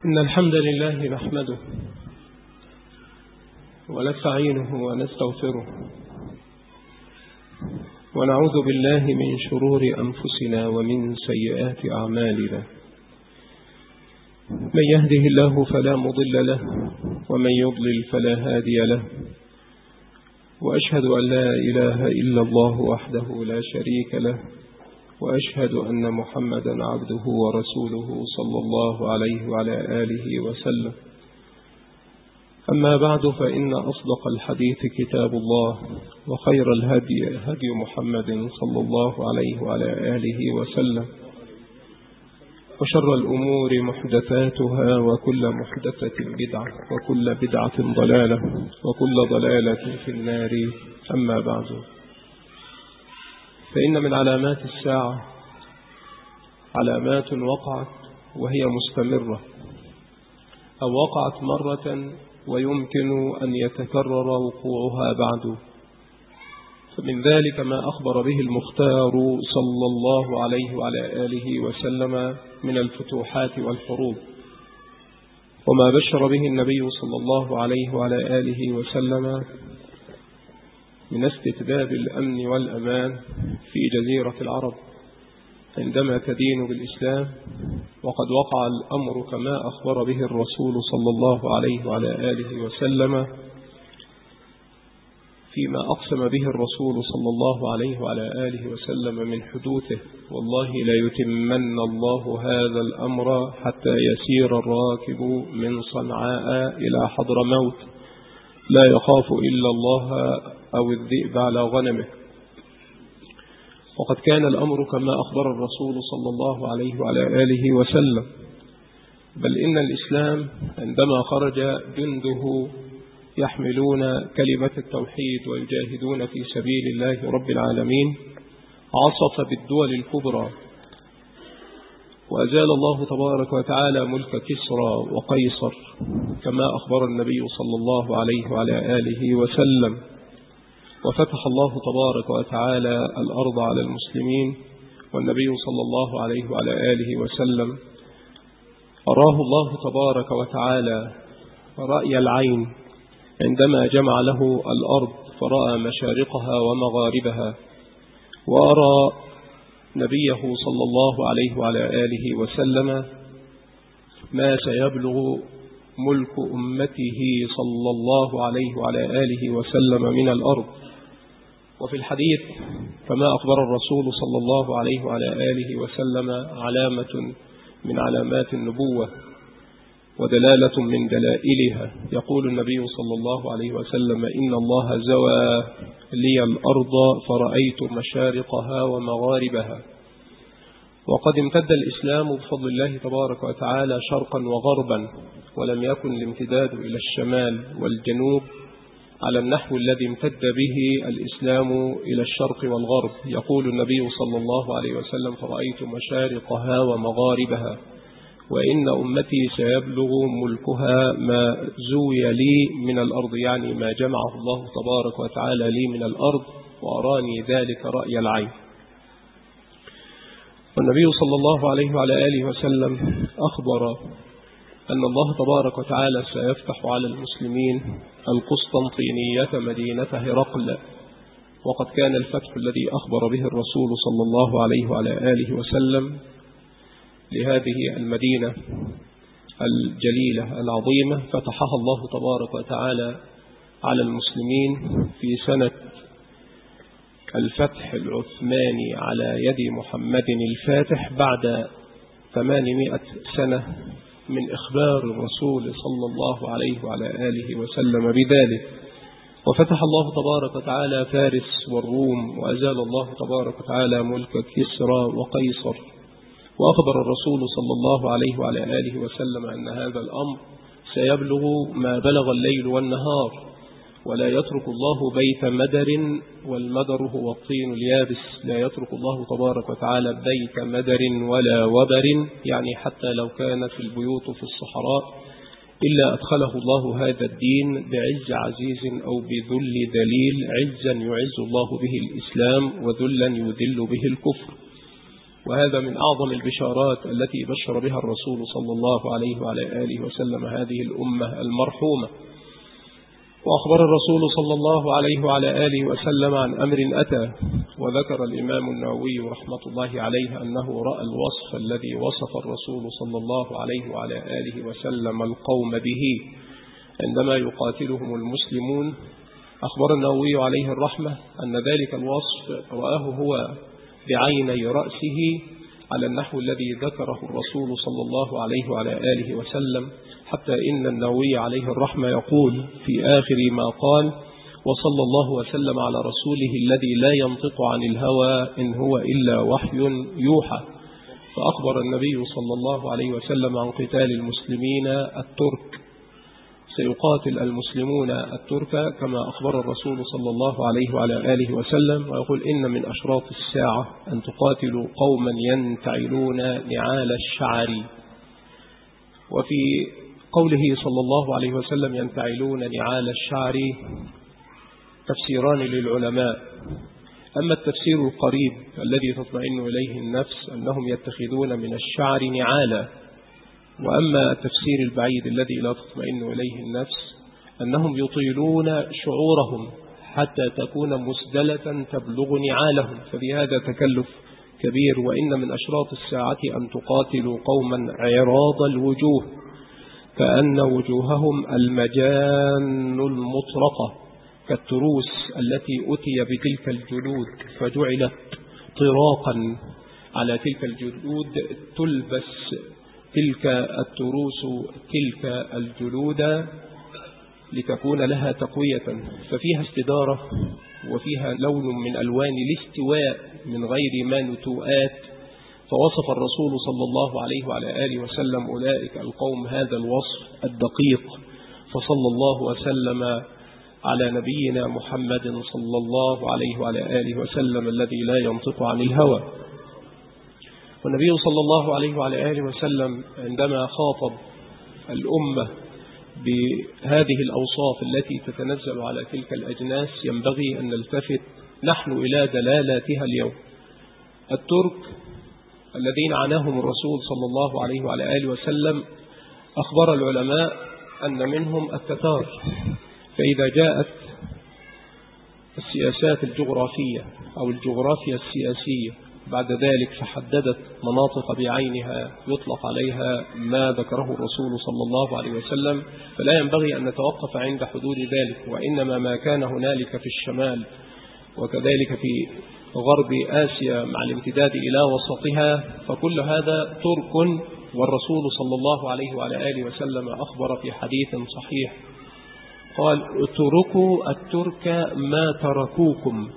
إن الحمد لله نحمده ونستعينه ونستغفره ونعوذ بالله من شرور أنفسنا ومن سيئات أعمالنا. من يهده الله فلا مضل له ومن يضلل فلا هادي له، وأشهد أن لا إله إلا الله وحده لا شريك له، وأشهد أن محمدا عبده ورسوله صلى الله عليه وعلى آله وسلم. أما بعد، فإن أصدق الحديث كتاب الله، وخير الهدي هدي محمد صلى الله عليه وعلى آله وسلم، وشر الأمور محدثاتها، وكل محدثة بدعة، وكل بدعة ضلالة، وكل ضلالة في النار. أما بعد، فإن من علامات الساعة علامات وقعت وهي مستمرة، أو وقعت مرة ويمكن أن يتكرر وقوعها بعد. فمن ذلك ما أخبر به المختار صلى الله عليه وعلى آله وسلم من الفتوحات والحروب، وما بشر به النبي صلى الله عليه وعلى آله وسلم من استتباب الأمن والأمان في جزيرة العرب عندما تدين بالإسلام. وقد وقع الأمر كما أخبر به الرسول صلى الله عليه وعلى آله وسلم فيما أقسم به الرسول صلى الله عليه وعلى آله وسلم من حدوثه: والله لا يتمن الله هذا الأمر حتى يسير الراكب من صنعاء إلى حضرموت لا يخاف إلا الله أو الذئب على غنمه. وقد كان الأمر كما أخبر الرسول صلى الله عليه وعلى آله وسلم، بل إن الإسلام عندما خرج جنده يحملون كلمة التوحيد ويجاهدون في سبيل الله رب العالمين، عصف بالدول الكبرى، وأزال الله تبارك وتعالى ملك كسرى وقيصر كما أخبر النبي صلى الله عليه وعلى آله وسلم، وفتح الله تبارك وتعالى الأرض على المسلمين. والنبي صلى الله عليه وعلى آله وسلم أراه الله تبارك وتعالى رأي العين عندما جمع له الأرض فرأى مشارقها ومغاربها، وأرى نبيه صلى الله عليه وعلى آله وسلم ما سيبلغ ملك أمته صلى الله عليه وعلى آله وسلم من الأرض. وفي الحديث كما أخبر الرسول صلى الله عليه وعلى آله وسلم علامة من علامات النبوة ودلالة من دلائلها، يقول النبي صلى الله عليه وسلم: إن الله زوى لي الأرض فرأيت مشارقها ومغاربها. وقد امتد الإسلام بفضل الله تبارك وتعالى شرقا وغربا، ولم يكن الامتداد إلى الشمال والجنوب على النحو الذي امتد به الإسلام إلى الشرق والغرب. يقول النبي صلى الله عليه وسلم: فرأيت مشارقها ومغاربها، وإن أمتي سيبلغ ملكها ما زوي لي من الأرض، يعني ما جمعه الله تبارك وتعالى لي من الأرض، وأراني ذلك رأي العين. والنبي صلى الله عليه وعلى آله وسلم أخبر أن الله تبارك وتعالى سيفتح على المسلمين القسطنطينية مدينة هرقل. وقد كان الفتح الذي أخبر به الرسول صلى الله عليه وعلى آله وسلم لهذه المدينة الجليلة العظيمة فتحها الله تبارك وتعالى على المسلمين في سنة الفتح العثماني على يد محمد الفاتح بعد 800 سنة من إخبار الرسول صلى الله عليه وعلى آله وسلم بذلك. وفتح الله تبارك وتعالى فارس والروم، وأزال الله تبارك وتعالى ملك كسرى وقيصر. وأخبر الرسول صلى الله عليه وعلى آله وسلم أن هذا الأمر سيبلغ ما بلغ الليل والنهار، ولا يترك الله بيت مدر، والمدر هو الطين اليابس. لا يترك الله تبارك وتعالى بيت مدر ولا وبر، يعني حتى لو كانت البيوت في الصحراء، إلا أدخله الله هذا الدين بعز عزيز أو بذل ذليل، عزا يعز الله به الإسلام، وذلا يذل به الكفر. وهذا من أعظم البشارات التي بشر بها الرسول صلى الله عليه وعلى آله وسلم هذه الأمة المرحومة. وأخبر الرسول صلى الله عليه وعلى آله وسلم عن أمر أتى، وذكر الإمام النووي رحمة الله عليه أنه رأى الوصف الذي وصف الرسول صلى الله عليه وعلى آله وسلم القوم به عندما يقاتلهم المسلمون. أخبر النووي عليه الرحمة أن ذلك الوصف رآه هو بعيني رأسه على النحو الذي ذكره الرسول صلى الله عليه وعلى آله وسلم، حتى إن النووي عليه الرحمة يقول في آخر ما قال: وصلى الله وسلم على رسوله الذي لا ينطق عن الهوى إن هو إلا وحي يوحى. فأخبر النبي صلى الله عليه وسلم عن قتال المسلمين الترك، سيقاتل المسلمون الترك كما أخبر الرسول صلى الله عليه وعلى آله وسلم، ويقول: إن من أشراط الساعة أن تقاتلوا قوما ينتعلون نعال الشعر. وفي قوله صلى الله عليه وسلم ينتعلون نعال الشعر تفسيران للعلماء. أما التفسير القريب الذي تطمئن إليه النفس أنهم يتخذون من الشعر نعالا، وأما التفسير البعيد الذي لا تطمئن إليه النفس أنهم يطيلون شعورهم حتى تكون مسدلة تبلغ نعالهم، فبهذا تكلف كبير. وإن من أشراط الساعة أن تقاتلوا قوما عراض الوجوه كأن وجوههم المجان المطرقة كالتروس التي أتي بتلك الجلود فجعلت طراقا على تلك الجلود، تلبس تلك التروس تلك الجلود لتكون لها تقوية، ففيها استدارة وفيها لون من ألوان الاستواء من غير ما نتوءات. فوصف الرسول صلى الله عليه وعلى آله وسلم أولئك القوم هذا الوصف الدقيق، فصلى الله وسلم على نبينا محمد صلى الله عليه وعلى آله وسلم الذي لا ينطق عن الهوى. والنبي صلى الله عليه وعلى آله وسلم عندما خاطب الأمة بهذه الأوصاف التي تتنزل على تلك الأجناس ينبغي أن نلتفت نحن إلى دلالاتها اليوم. الترك الذين عناهم الرسول صلى الله عليه وعلى آله وسلم أخبر العلماء أن منهم التتار، فإذا جاءت السياسات الجغرافية أو الجغرافيا السياسية بعد ذلك فحددت مناطق بعينها يطلق عليها ما ذكره الرسول صلى الله عليه وسلم، فلا ينبغي أن نتوقف عند حدود ذلك، وإنما ما كان هنالك في الشمال وكذلك في غرب آسيا مع الامتداد إلى وسطها فكل هذا ترك. والرسول صلى الله عليه وعلى آله وسلم أخبر في حديث صحيح قال: اتركوا الترك ما تركوكم،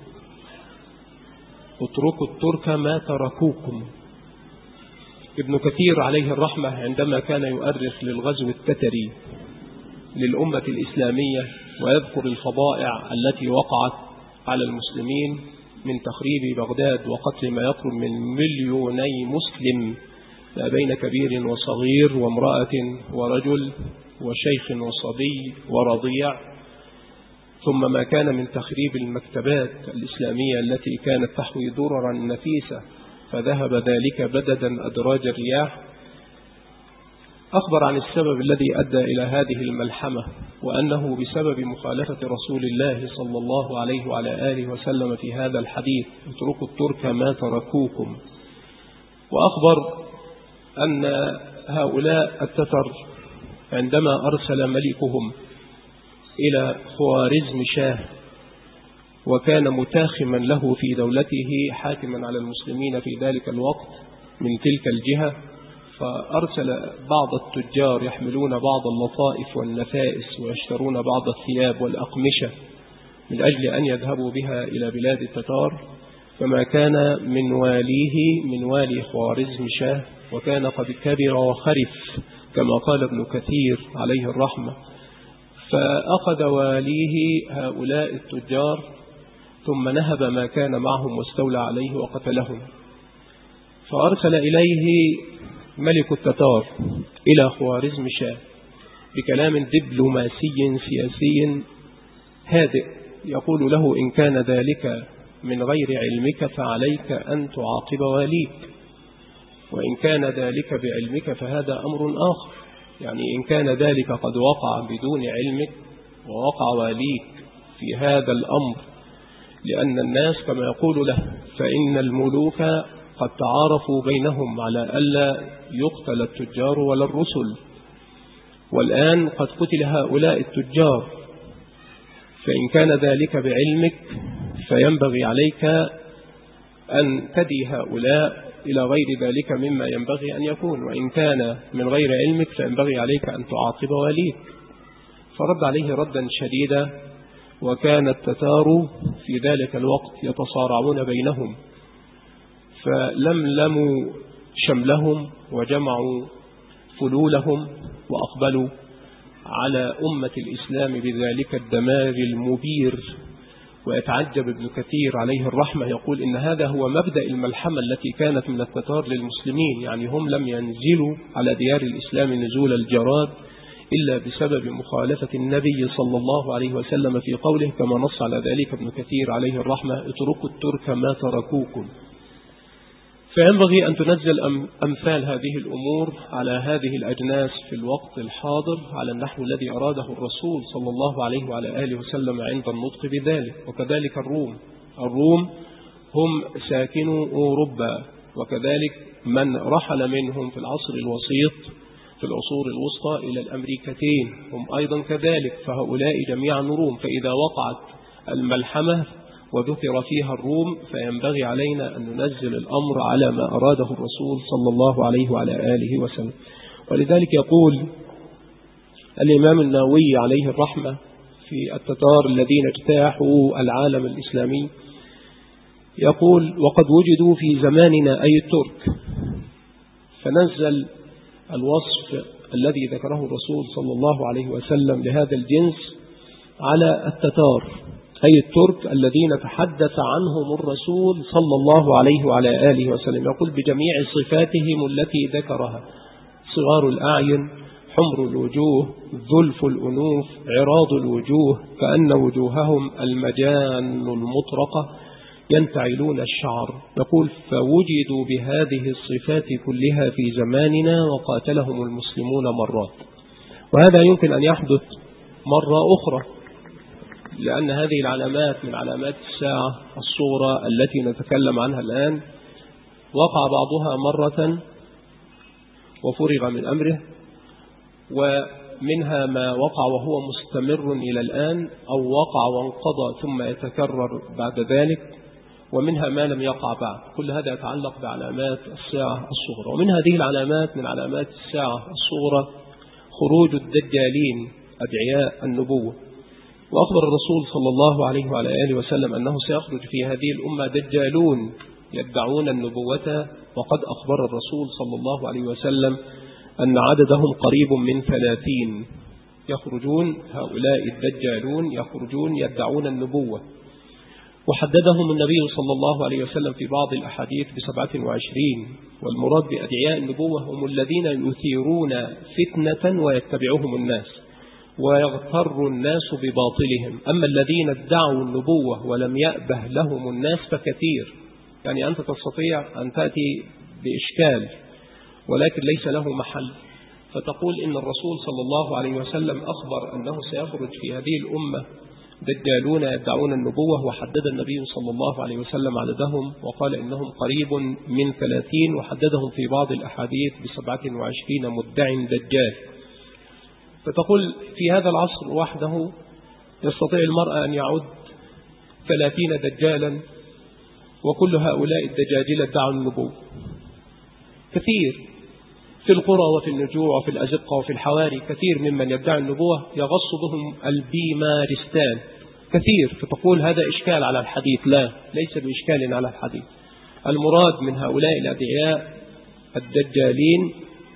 اتركوا الترك ما تركوكم. ابن كثير عليه الرحمة عندما كان يؤرخ للغزو التتري للأمة الإسلامية ويذكر الفضائع التي وقعت على المسلمين من تخريب بغداد وقتل ما يقرب من 2,000,000 مسلم ما بين كبير وصغير وامرأة ورجل وشيخ وصبي ورضيع، ثم ما كان من تخريب المكتبات الإسلامية التي كانت تحوي دررا نفيسة فذهب ذلك بددا أدراج الرياح، أخبر عن السبب الذي أدى إلى هذه الملحمة، وأنه بسبب مخالفة رسول الله صلى الله عليه وعلى آله وسلم في هذا الحديث: اتركوا الترك ما تركوكم. وأخبر أن هؤلاء التتر عندما أرسل ملكهم إلى خوارزم شاه وكان متاخما له في دولته حاكما على المسلمين في ذلك الوقت من تلك الجهة، فأرسل بعض التجار يحملون بعض اللطائف والنفائس ويشترون بعض الثياب والأقمشة من أجل أن يذهبوا بها إلى بلاد التتار، فما كان من واليه من والي خوارزم شاه وكان قد كبر وخرف كما قال ابن كثير عليه الرحمة، فأخذ واليه هؤلاء التجار ثم نهب ما كان معهم واستولى عليه وقتلهم. فأرسل إليه ملك التتار إلى خوارزم شاه بكلام دبلوماسي سياسي هادئ يقول له: إن كان ذلك من غير علمك فعليك أن تعاقب واليك، وإن كان ذلك بعلمك فهذا أمر آخر. يعني إن كان ذلك قد وقع بدون علمك ووقع واليك في هذا الأمر، لأن الناس كما يقول له فإن الملوك قد تعارفوا بينهم على ألا يقتل التجار ولا الرسل، والآن قد قتل هؤلاء التجار، فإن كان ذلك بعلمك فينبغي عليك أن تدي هؤلاء إلى غير ذلك مما ينبغي أن يكون، وإن كان من غير علمك فينبغي عليك أن تعاقب واليك. فرد عليه ردا شديدا، وكان التتار في ذلك الوقت يتصارعون بينهم، فلملموا شملهم وجمعوا فلولهم وأقبلوا على أمة الإسلام بذلك الدمار المبير. ويتعجب ابن كثير عليه الرحمة يقول إن هذا هو مبدأ الملحمة التي كانت من التتار للمسلمين، يعني هم لم ينزلوا على ديار الإسلام نزول الجراد إلا بسبب مخالفة النبي صلى الله عليه وسلم في قوله كما نص على ذلك ابن كثير عليه الرحمة: اتركوا الترك ما تركوكم. فينبغي أن تنزل أمثال هذه الأمور على هذه الأجناس في الوقت الحاضر على النحو الذي أراده الرسول صلى الله عليه وعلى آله وسلم عند النطق بذلك. وكذلك الروم هم ساكنوا أوروبا، وكذلك من رحل منهم في العصر الوسيط في العصور الوسطى إلى الأمريكتين هم أيضا كذلك، فهؤلاء جميعا روم. فإذا وقعت الملحمة وذكر فيها الروم فينبغي علينا أن ننزل الأمر على ما أراده الرسول صلى الله عليه وعلى آله وسلم. ولذلك يقول الإمام النووي عليه الرحمة في التتار الذين اجتاحوا العالم الإسلامي، يقول: وقد وجدوا في زماننا أي الترك. فنزل الوصف الذي ذكره الرسول صلى الله عليه وسلم لهذا الجنس على التتار، أي الترك الذين تحدث عنهم الرسول صلى الله عليه وعلى آله وسلم. يقول: بجميع صفاتهم التي ذكرها: صغار الأعين، حمر الوجوه، ذلف الأنوف، عراض الوجوه، كأن وجوههم المجان المطرقة، ينتعلون الشعر. يقول: فوجدوا بهذه الصفات كلها في زماننا وقاتلهم المسلمون مرات. وهذا يمكن أن يحدث مرة أخرى، لأن هذه العلامات من علامات الساعة الصغرى التي نتكلم عنها الآن وقع بعضها مرة وفرغ من أمره، ومنها ما وقع وهو مستمر إلى الآن، أو وقع وانقضى ثم يتكرر بعد ذلك، ومنها ما لم يقع بعد. كل هذا يتعلق بعلامات الساعة الصغرى. ومن هذه العلامات من علامات الساعة الصغرى خروج الدجالين أدعياء النبوة. وأخبر الرسول صلى الله عليه وعلى آله وسلم أنه سيخرج في هذه الأمة دجالون يدعون النبوة، وقد أخبر الرسول صلى الله عليه وسلم أن عددهم قريب من 30 يخرجون. هؤلاء الدجالون يخرجون يدعون النبوة، وحددهم النبي صلى الله عليه وسلم في بعض الأحاديث ب27. والمراد بأدعياء النبوة هم الذين يثيرون فتنة ويتبعهم الناس ويغتر الناس بباطلهم. أما الذين ادعوا النبوة ولم يأبه لهم الناس فكثير. يعني أنت تستطيع أن تأتي بإشكال ولكن ليس له محل، فتقول إن الرسول صلى الله عليه وسلم أخبر أنه سيخرج في هذه الأمة دجالون يدعون النبوة، وحدد النبي صلى الله عليه وسلم عددهم وقال إنهم قريب من 30، وحددهم في بعض الأحاديث ب27 مدع دجال. فتقول في هذا العصر وحده يستطيع المرء أن يعد 30 دجالا، وكل هؤلاء الدجاجلة ادعوا النبوة. كثير في القرى وفي النجوع وفي الأزقة وفي الحواري، كثير ممن يدعي النبوة يغص بهم البيمارستان كثير. فتقول هذا إشكال على الحديث. لا، ليس بإشكال على الحديث. المراد من هؤلاء الأدعياء الدجالين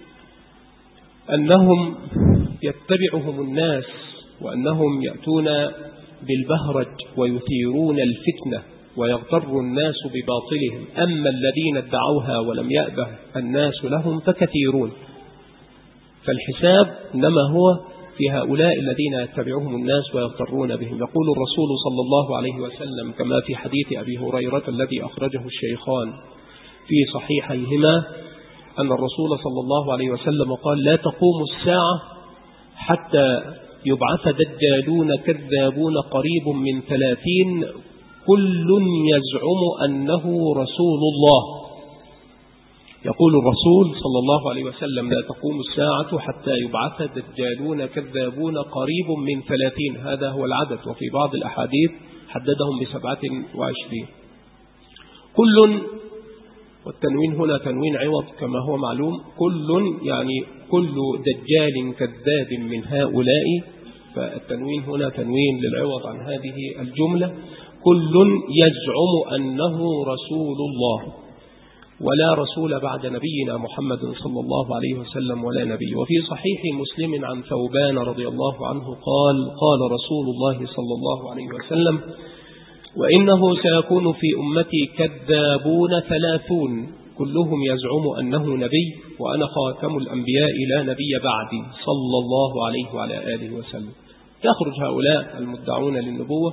أنهم يتبعهم الناس، وأنهم يأتون بالبهرج ويثيرون الفتنة ويغتر الناس بباطلهم. أما الذين ادعوها ولم يأبه الناس لهم فكثيرون. فالحساب إنما هو في هؤلاء الذين يتبعهم الناس ويغترون بهم. يقول الرسول صلى الله عليه وسلم كما في حديث أبي هريرة الذي أخرجه الشيخان في صحيحيهما: أن الرسول صلى الله عليه وسلم قال: لا تقوم الساعة حتى يبعث دجالون كذابون قريب من 30 كل يزعم أنه رسول الله. يقول الرسول صلى الله عليه وسلم: لا تقوم الساعة حتى يبعث دجالون كذابون قريب من 30. هذا هو العدد، وفي بعض الأحاديث حددهم ب27. كل، والتنوين هنا تنوين عوض كما هو معلوم، كل يعني كل دجال كذاب من هؤلاء، فالتنوين هنا تنوين للعوض عن هذه الجملة. كل يزعم أنه رسول الله، ولا رسول بعد نبينا محمد صلى الله عليه وسلم ولا نبي. وفي صحيح مسلم عن ثوبان رضي الله عنه قال: قال رسول الله صلى الله عليه وسلم: وإنه سيكون في أمتي كذابون 30 كلهم يزعم أنه نبي، وأنا خاتم الأنبياء لا نبي بعدي صلى الله عليه وعلى آله وسلم. يخرج هؤلاء المدعون للنبوة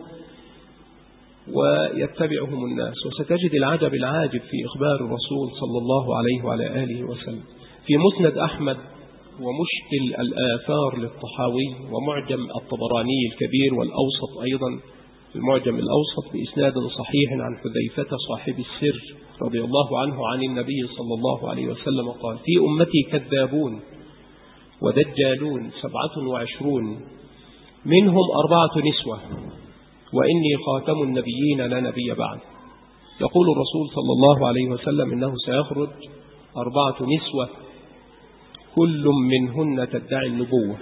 ويتبعهم الناس، وستجد العجب العاجب في إخبار الرسول صلى الله عليه وعلى آله وسلم. في مسند أحمد ومشكل الآثار للطحاوي ومعجم الطبراني الكبير والأوسط أيضا المعجم الأوسط بإسناد صحيح عن حذيفة صاحب السر رضي الله عنه عن النبي صلى الله عليه وسلم قال: في أمتي كذابون ودجالون 27 منهم 4 نسوة، وإني خاتم النبيين لا نبي بعد. يقول الرسول صلى الله عليه وسلم: إنه سيخرج 4 نسوة كل منهن تدعي النبوة.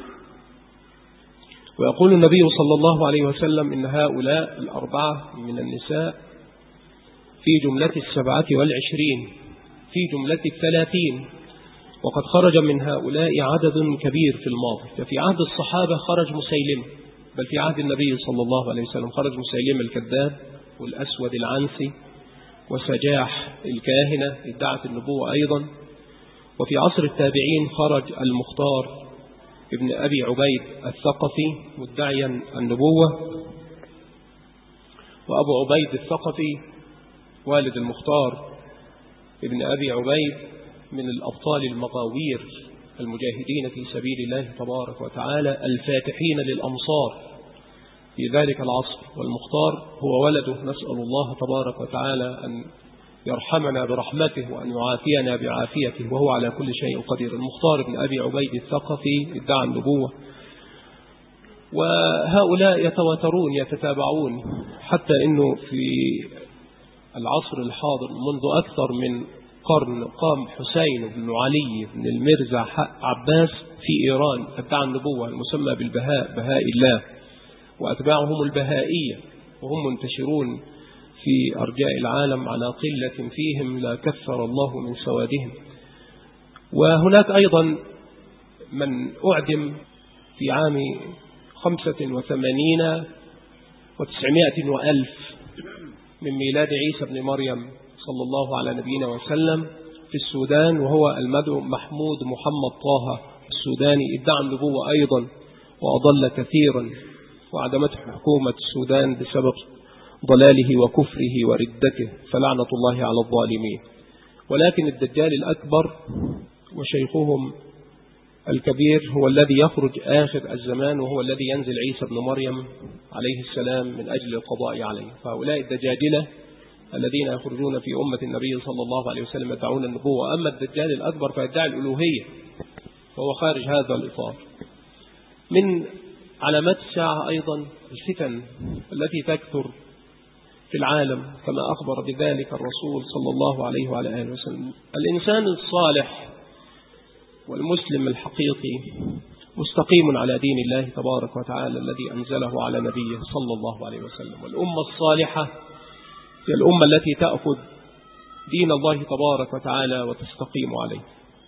ويقول النبي صلى الله عليه وسلم: إن هؤلاء 4 من النساء في جملة 27 في جملة 30، وقد خرج من هؤلاء عدد كبير في الماضي. ففي عهد الصحابة خرج مسيلمة، بل في عهد النبي صلى الله عليه وسلم خرج مسيلمة الكذاب والأسود العنسي وسجاح الكاهنة ادعت النبوة أيضا. وفي عصر التابعين خرج المختار ابن أبي عبيد الثقفي مدعيا النبوة، وأبو عبيد الثقفي والد المختار ابن أبي عبيد من الأبطال المغاوير المجاهدين في سبيل الله تبارك وتعالى الفاتحين للأمصار في ذلك العصر. والمختار هو ولده، نسأل الله تبارك وتعالى أن يرحمنا برحمته وأن يعافينا بعافيته، وهو على كل شيء قدير. المختار بن أبي عبيد الثقفي ادعى النبوة، وهؤلاء يتواترون يتتابعون، حتى أنه في العصر الحاضر منذ أكثر من قرن قام حسين بن علي بن المرزا عباس في إيران ادعى النبوة، المسمى بالبهاء، بهاء الله، وأتباعهم البهائية، وهم منتشرون في أرجاء العالم على قلة فيهم لا كثر الله من سوادهم. وهناك أيضا من أعدم في عام 85 و900 وألف من ميلاد عيسى بن مريم صلى الله على نبينا وسلم في السودان، وهو المدعو محمود محمد طه السوداني ادعى النبوة أيضا وأضل كثيرا، وعدمته حكومة السودان بسبب ضلاله وكفره وردته، فلعنة الله على الظالمين. ولكن الدجال الأكبر وشيخهم الكبير هو الذي يخرج آخر الزمان، وهو الذي ينزل عيسى بن مريم عليه السلام من أجل القضاء عليه. فهؤلاء الدجاجلة الذين يخرجون في أمة النبي صلى الله عليه وسلم يدعون النبوة. أما الدجال الأكبر فيدعي الألوهية، وهو خارج هذا الإطار. من علامات الساعة أيضا الفتن التي تكثر في العالم كما أخبر بذلك الرسول صلى الله عليه وعلى آله وسلم. الإنسان الصالح والمسلم الحقيقي مستقيم على دين الله تبارك وتعالى الذي أنزله على نبيه صلى الله عليه وسلم. والأمة الصالحة هي الأمة التي تأخذ دين الله تبارك وتعالى وتستقيم عليه.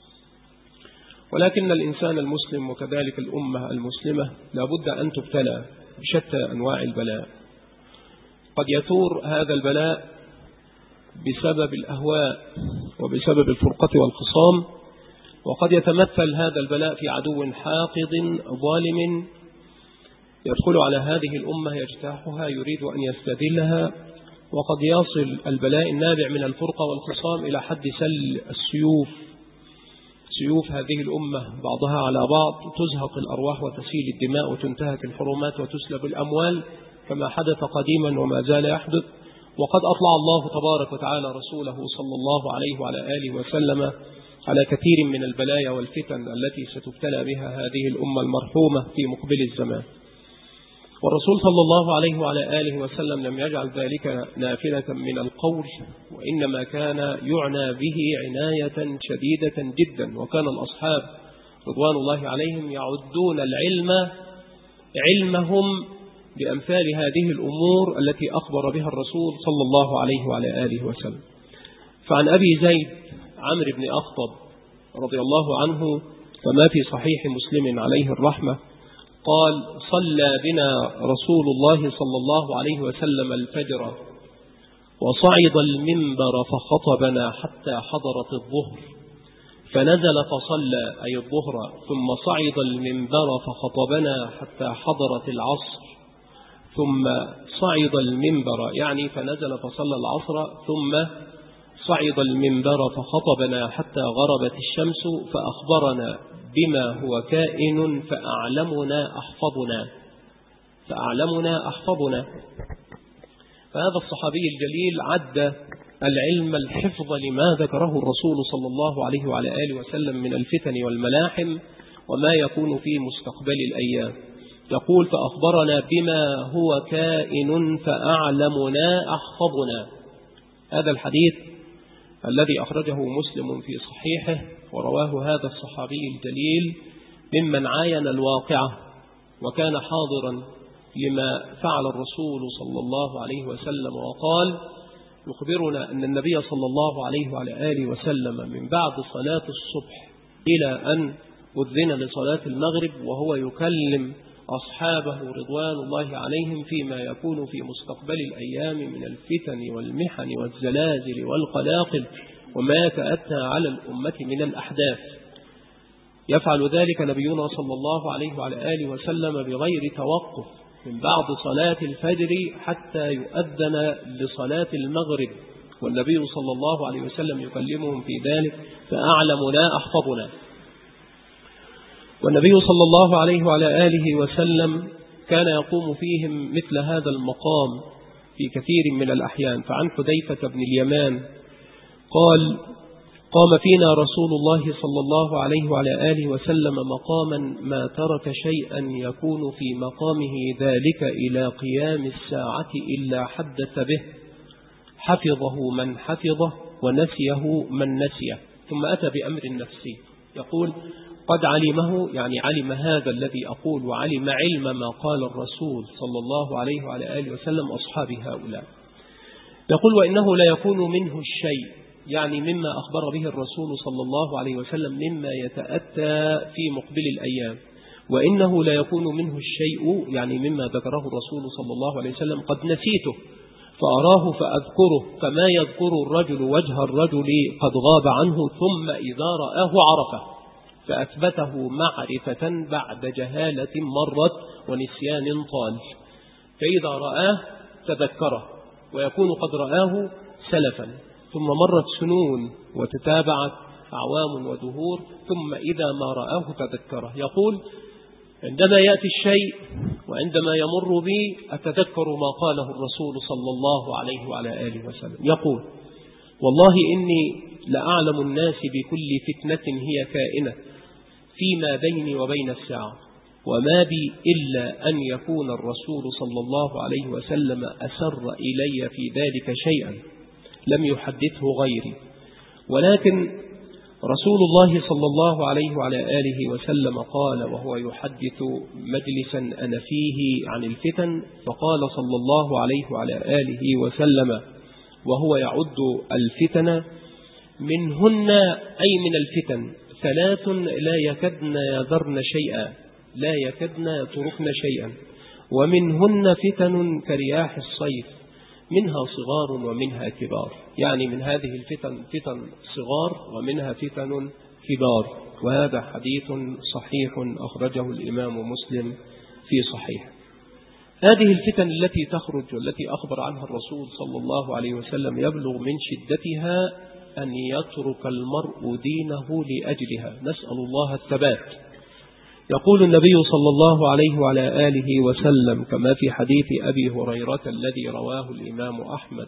ولكن الإنسان المسلم وكذلك الأمة المسلمة لابد أن تبتلى بشتى أنواع البلاء. قد يثور هذا البلاء بسبب الأهواء وبسبب الفرقة والخصام، وقد يتمثل هذا البلاء في عدو حاقد ظالم يدخل على هذه الأمة يجتاحها يريد أن يستذلها، وقد يصل البلاء النابع من الفرقة والخصام إلى حد سل السيوف سيوف هذه الأمة بعضها على بعض، تزهق الأرواح وتسيل الدماء وتنتهك الحرمات وتسلب الأموال كما حدث قديما وما زال يحدث. وقد أطلع الله تبارك وتعالى رسوله صلى الله عليه وعلى آله وسلم على كثير من البلايا والفتن التي ستبتلى بها هذه الأمة المرحومة في مقبل الزمان. والرسول صلى الله عليه وعلى آله وسلم لم يجعل ذلك نافلة من القول، وإنما كان يعنى به عناية شديدة جدا. وكان الأصحاب رضوان الله عليهم يعدون العلم علمهم بأمثال هذه الأمور التي أخبر بها الرسول صلى الله عليه وعلى آله وسلم. فعن أبي زيد عمرو بن أخطب رضي الله عنه كما في صحيح مسلم عليه الرحمة قال: صلى بنا رسول الله صلى الله عليه وسلم الفجر وصعد المنبر فخطبنا حتى حضرت الظهر، فنزل فصلى أي الظهر، ثم صعد المنبر فخطبنا حتى حضرت العصر، ثم صعد المنبر يعني فنزل فصلى العصر، ثم صعد المنبر فخطبنا حتى غربت الشمس، فأخبرنا بما هو كائن فأعلمنا أحفظنا. فهذا الصحابي الجليل عد العلم الحفظ لما ذكره الرسول صلى الله عليه وعلى آله وسلم من الفتن والملاحم وما يكون في مستقبل الأيام. يقول: فأخبرنا بما هو كائن فأعلمنا أحفظنا. هذا الحديث الذي أخرجه مسلم في صحيحه ورواه هذا الصحابي الجليل ممن عاين الواقعة وكان حاضرا لما فعل الرسول صلى الله عليه وسلم، وقال: يخبرنا أن النبي صلى الله عليه وعلى آله وسلم من بعد صلاة الصبح إلى أن أذن لصلاة المغرب وهو يكلم أصحابه رضوان الله عليهم فيما يكون في مستقبل الأيام من الفتن والمحن والزلازل والقلاقل وما يتأتى على الأمة من الأحداث. يفعل ذلك نبينا صلى الله عليه وعلى آله وسلم بغير توقف من بعد صلاة الفجر حتى يؤذن لصلاة المغرب، والنبي صلى الله عليه وسلم يكلمهم في ذلك: فأعلمنا أحفظنا. والنبي صلى الله عليه وعلى آله وسلم كان يقوم فيهم مثل هذا المقام في كثير من الأحيان. فعن حذيفة بن اليمان قال: قام فينا رسول الله صلى الله عليه وعلى آله وسلم مقاما ما ترك شيئا يكون في مقامه ذلك إلى قيام الساعة إلا حدث به، حفظه من حفظه ونسيه من نسيه. ثم أتى بأمر نفسي يقول: قد علمه، يعني علم هذا الذي أقول وعلم علم ما قال الرسول صلى الله عليه وعلى آله وسلم أصحابي هؤلاء. يقول: وإنه لا يكون منه الشيء، يعني مما أخبر به الرسول صلى الله عليه وسلم مما يتأتى في مقبل الأيام، وإنه لا يكون منه الشيء يعني مما ذكره الرسول صلى الله عليه وسلم قد نسيته فأراه فأذكره كما يذكر الرجل وجه الرجل قد غاب عنه، ثم إذا رآه عرفه فأثبته معرفة بعد جهالة مرت ونسيان طال، فإذا رآه تذكره ويكون قد رآه سلفا، ثم مرت سنون وتتابعت أعوام ودهور، ثم إذا ما رآه تذكره. يقول: عندما يأتي الشيء وعندما يمر بي أتذكر ما قاله الرسول صلى الله عليه وعلى آله وسلم. يقول: والله إني لأعلم الناس بكل فتنة هي كائنة فيما بيني وبين الساعة، وما بي إلا أن يكون الرسول صلى الله عليه وسلم أسر إلي في ذلك شيئا لم يحدثه غيري، ولكن رسول الله صلى الله عليه وعلى آله وسلم قال وهو يحدث مجلسا أنا فيه عن الفتن، فقال صلى الله عليه وعلى آله وسلم وهو يعد الفتن: منهن أي من الفتن 3 لا يكدن يذرن شيئا، لا يكدن يتركن شيئا، ومنهن فتن كرياح الصيف منها صغار ومنها كبار، يعني من هذه الفتن فتن صغار ومنها فتن كبار. وهذا حديث صحيح أخرجه الإمام مسلم في صحيح. هذه الفتن التي تخرج والتي أخبر عنها الرسول صلى الله عليه وسلم يبلغ من شدتها أن يترك المرء دينه لأجلها، نسأل الله الثبات. يقول النبي صلى الله عليه وعلى آله وسلم كما في حديث أبي هريرة الذي رواه الإمام أحمد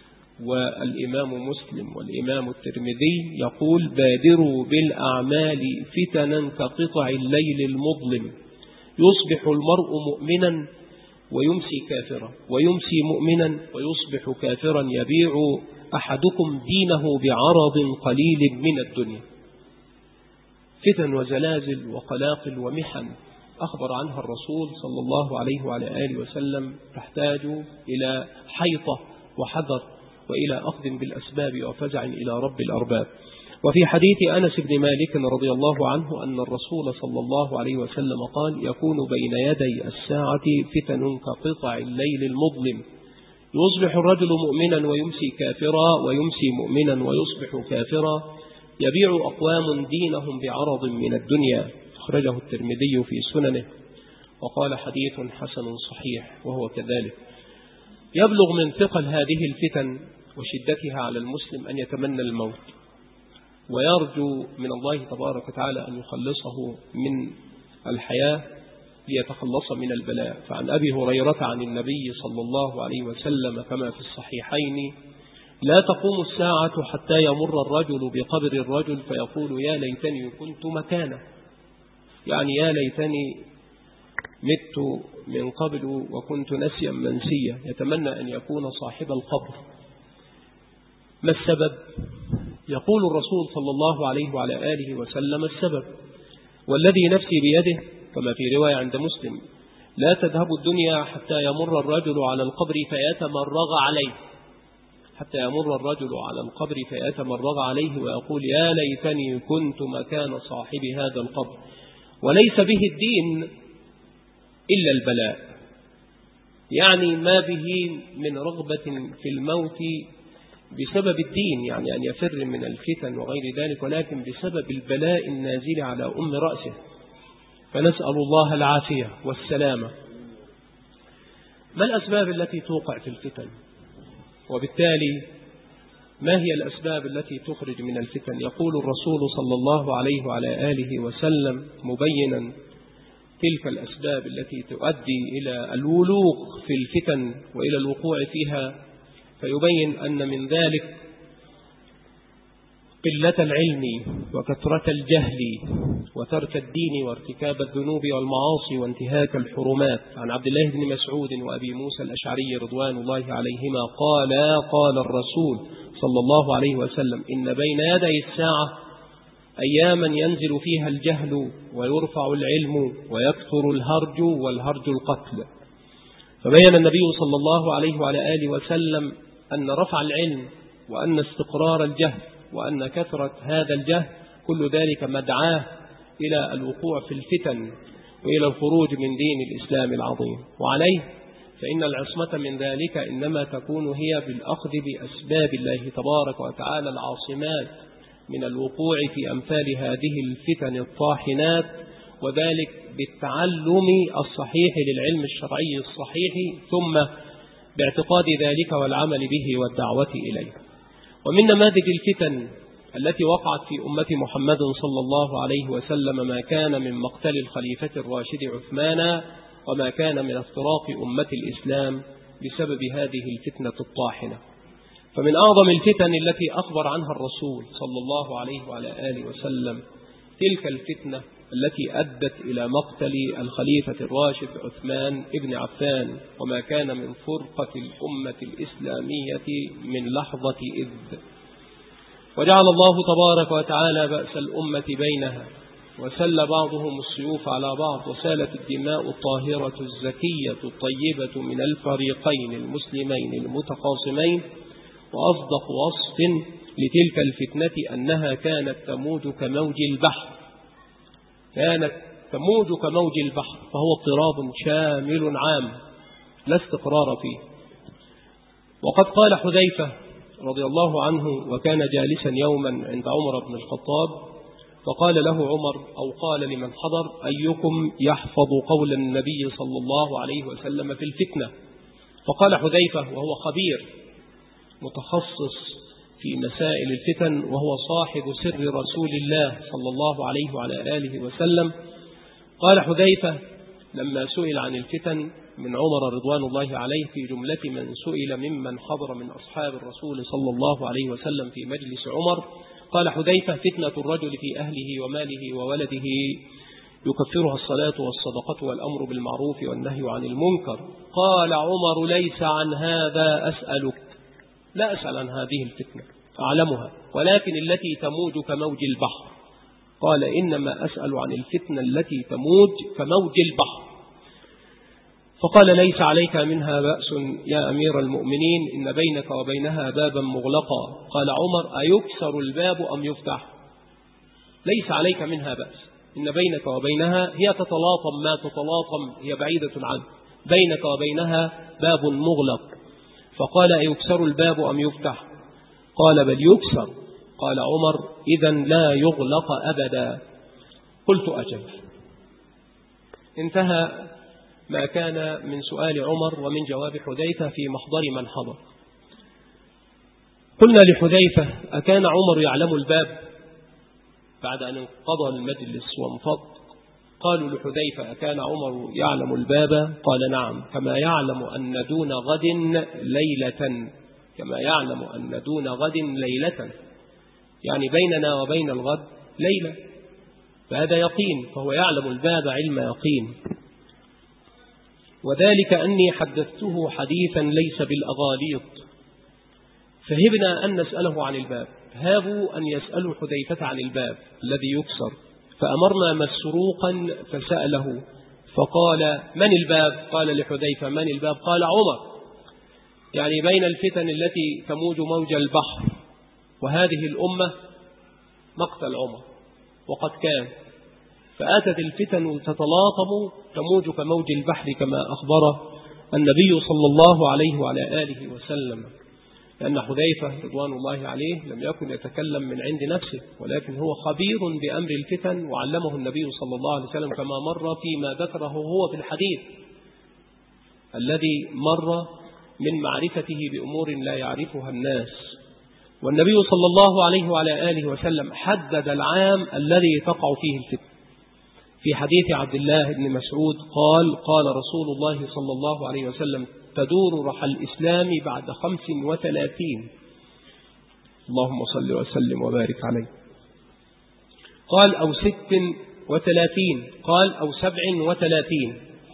والإمام مسلم والإمام الترمذي، يقول: بادروا بالأعمال فتنا كقطع الليل المظلم، يصبح المرء مؤمنا ويمسي كافرا، ويمسي مؤمنا ويصبح كافرا، يبيع أحدكم دينه بعرض قليل من الدنيا. فتن وزلازل وقلاقل ومحن أخبر عنها الرسول صلى الله عليه وعلى آله وسلم، تحتاج إلى حيطة وحذر وإلى أخذ بالأسباب وفزع إلى رب الأرباب. وفي حديث أنس بن مالك رضي الله عنه أن الرسول صلى الله عليه وسلم قال: يكون بين يدي الساعة فتن كقطع الليل المظلم، يصبح الرجل مؤمنا ويمسي كافرا، ويمسي مؤمنا ويصبح كافرا، يبيع أقوام دينهم بعرض من الدنيا. أخرجه الترمذي في سننه وقال: حديث حسن صحيح. وهو كذلك. يبلغ من ثقل هذه الفتن وشدتها على المسلم أن يتمنى الموت، ويرجو من الله تبارك وتعالى أن يخلصه من الحياة ليتخلص من البلاء. فعن أبي هريرة عن النبي صلى الله عليه وسلم كما في الصحيحين: لا تقوم الساعة حتى يمر الرجل بقبر الرجل فيقول: يا ليتني كنت مكانه، يعني يا ليتني مت من قبل وكنت نسيا منسيا. يتمنى أن يكون صاحب القبر. ما السبب؟ يقول الرسول صلى الله عليه وعلى آله وسلم: السبب والذي نفسي بيده كما في رواية عند مسلم: لا تذهب الدنيا حتى يمر الرجل على القبر فيتمرغ عليه، حتى يمر الرجل على القبر فيتمرغ عليه ويقول: يا ليتني كنت مكان صاحب هذا القبر. وليس به الدين إلا البلاء، يعني ما به من رغبة في الموت بسبب الدين، يعني أن يفر من الفتن وغير ذلك، ولكن بسبب البلاء النازل على أم رأسه. فنسأل الله العافية والسلامة. ما الأسباب التي توقع في الفتن؟ وبالتالي ما هي الأسباب التي تخرج من الفتن؟ يقول الرسول صلى الله عليه وعلى آله وسلم مبينا تلك الأسباب التي تؤدي إلى الولوغ في الفتن وإلى الوقوع فيها، فيبين أن من ذلك قلة العلم وكثرة الجهل وترك الدين وارتكاب الذنوب والمعاصي وانتهاك الحرمات. عن عبد الله بن مسعود وأبي موسى الأشعري رضوان الله عليهما قال الرسول صلى الله عليه وسلم: إن بين يدي الساعة أياما ينزل فيها الجهل ويرفع العلم ويكثر الهرج، والهرج القتل. فبين النبي صلى الله عليه وعلى آله وسلم أن رفع العلم وأن استقرار الجهل وأن كثرة هذا الجهل كل ذلك مدعاه إلى الوقوع في الفتن وإلى الخروج من دين الإسلام العظيم. وعليه فإن العصمة من ذلك إنما تكون هي بالأخذ بأسباب الله تبارك وتعالى العاصمات من الوقوع في أمثال هذه الفتن الطاحنات، وذلك بالتعلم الصحيح للعلم الشرعي الصحيح، ثم باعتقاد ذلك والعمل به والدعوة إليه. ومن نماذج الفتن التي وقعت في أمة محمد صلى الله عليه وسلم ما كان من مقتل الخليفة الراشد عثمان، وما كان من افتراق أمة الإسلام بسبب هذه الفتنة الطاحنة. فمن أعظم الفتن التي أخبر عنها الرسول صلى الله عليه وعلى آله وسلم تلك الفتنة التي أدت إلى مقتل الخليفة الراشد عثمان ابن عفان، وما كان من فرقة الأمة الإسلامية من لحظة إذ. وجعل الله تبارك وتعالى بأس الأمة بينها، وسل بعضهم السيوف على بعض، وسالت الدماء الطاهرة الزكية الطيبة من الفريقين المسلمين المتخاصمين. وأصدق وصف لتلك الفتنة أنها كانت تموج كموج البحر، كانت تموج كموج البحر، فهو اضطراب شامل عام لا استقرار فيه. وقد قال حذيفة رضي الله عنه وكان جالسا يوما عند عمر بن الخطاب، فقال له عمر أو قال لمن حضر: أيكم يحفظ قول النبي صلى الله عليه وسلم في الفتنة؟ فقال حذيفة وهو خبير متخصص في مسائل الفتن، وهو صاحب سر رسول الله صلى الله عليه وعلى آله وسلم. قال حذيفة لما سئل عن الفتن من عمر رضوان الله عليه في جملة من سئل ممن حضر من أصحاب الرسول صلى الله عليه وسلم في مجلس عمر، قال حذيفة: فتنة الرجل في أهله وماله وولده يكفرها الصلاة والصدقة والأمر بالمعروف والنهي عن المنكر. قال عمر: ليس عن هذا أسألك، لا أسأل عن هذه الفتنة، أعلمها، ولكن التي تموج كموج البحر. قال: إنما أسأل عن الفتنة التي تموج كموج البحر. فقال: ليس عليك منها بأس يا أمير المؤمنين، إن بينك وبينها بابا مغلقا. قال عمر: أيكسر الباب أم يفتح؟ ليس عليك منها بأس، إن بينك وبينها هي تتلاطم، ما تتلاطم هي بعيدة عنه، بينك وبينها باب مغلق. فقال: أيكسر الباب أم يفتح؟ قال: بل يكسر. قال عمر: إذن لا يغلق أبدا. قلت: أجل. انتهى ما كان من سؤال عمر ومن جواب حذيفة في محضر من حضر. قلنا لحذيفة: أكان عمر يعلم الباب بعد أن انقضى المجلس وانفض؟ قالوا لحذيفة: أكان عمر يعلم الباب؟ قال: نعم، كما يعلم أن دون غد ليلة، كما يعلم أن دون غد ليلة، يعني بيننا وبين الغد ليلة، فهذا يقين، فهو يعلم الباب علم يقين. وذلك أني حدثته حديثا ليس بالأغاليط، فهبنا أن نسأله عن الباب، هابوا أن يسألوا حذيفة عن الباب الذي يكسر، فأمرنا مسروقا فسأله فقال: من الباب؟ قال لحذيفة: من الباب؟ قال: عمر، يعني بين الفتن التي تموج موج البحر وهذه الأمة مقتل عمر، وقد كان، فأتت الفتن تتلاطم تموج كموج البحر كما أخبر النبي صلى الله عليه وعلى آله وسلم. لأن حذيفة رضوان الله عليه لم يكن يتكلم من عند نفسه، ولكن هو خبير بأمر الفتن، وعلمه النبي صلى الله عليه وسلم كما مر فيما ذكره هو في الحديث الذي مر من معرفته بأمور لا يعرفها الناس. والنبي صلى الله عليه وعلى آله وسلم حدد العام الذي تقع فيه الفتن. في حديث عبد الله بن مسعود قال: قال رسول الله صلى الله عليه وسلم: تدور رحى الإسلام بعد 35. اللهم صل وسلم وبارك عليه. قال: أو 36، قال: أو 37.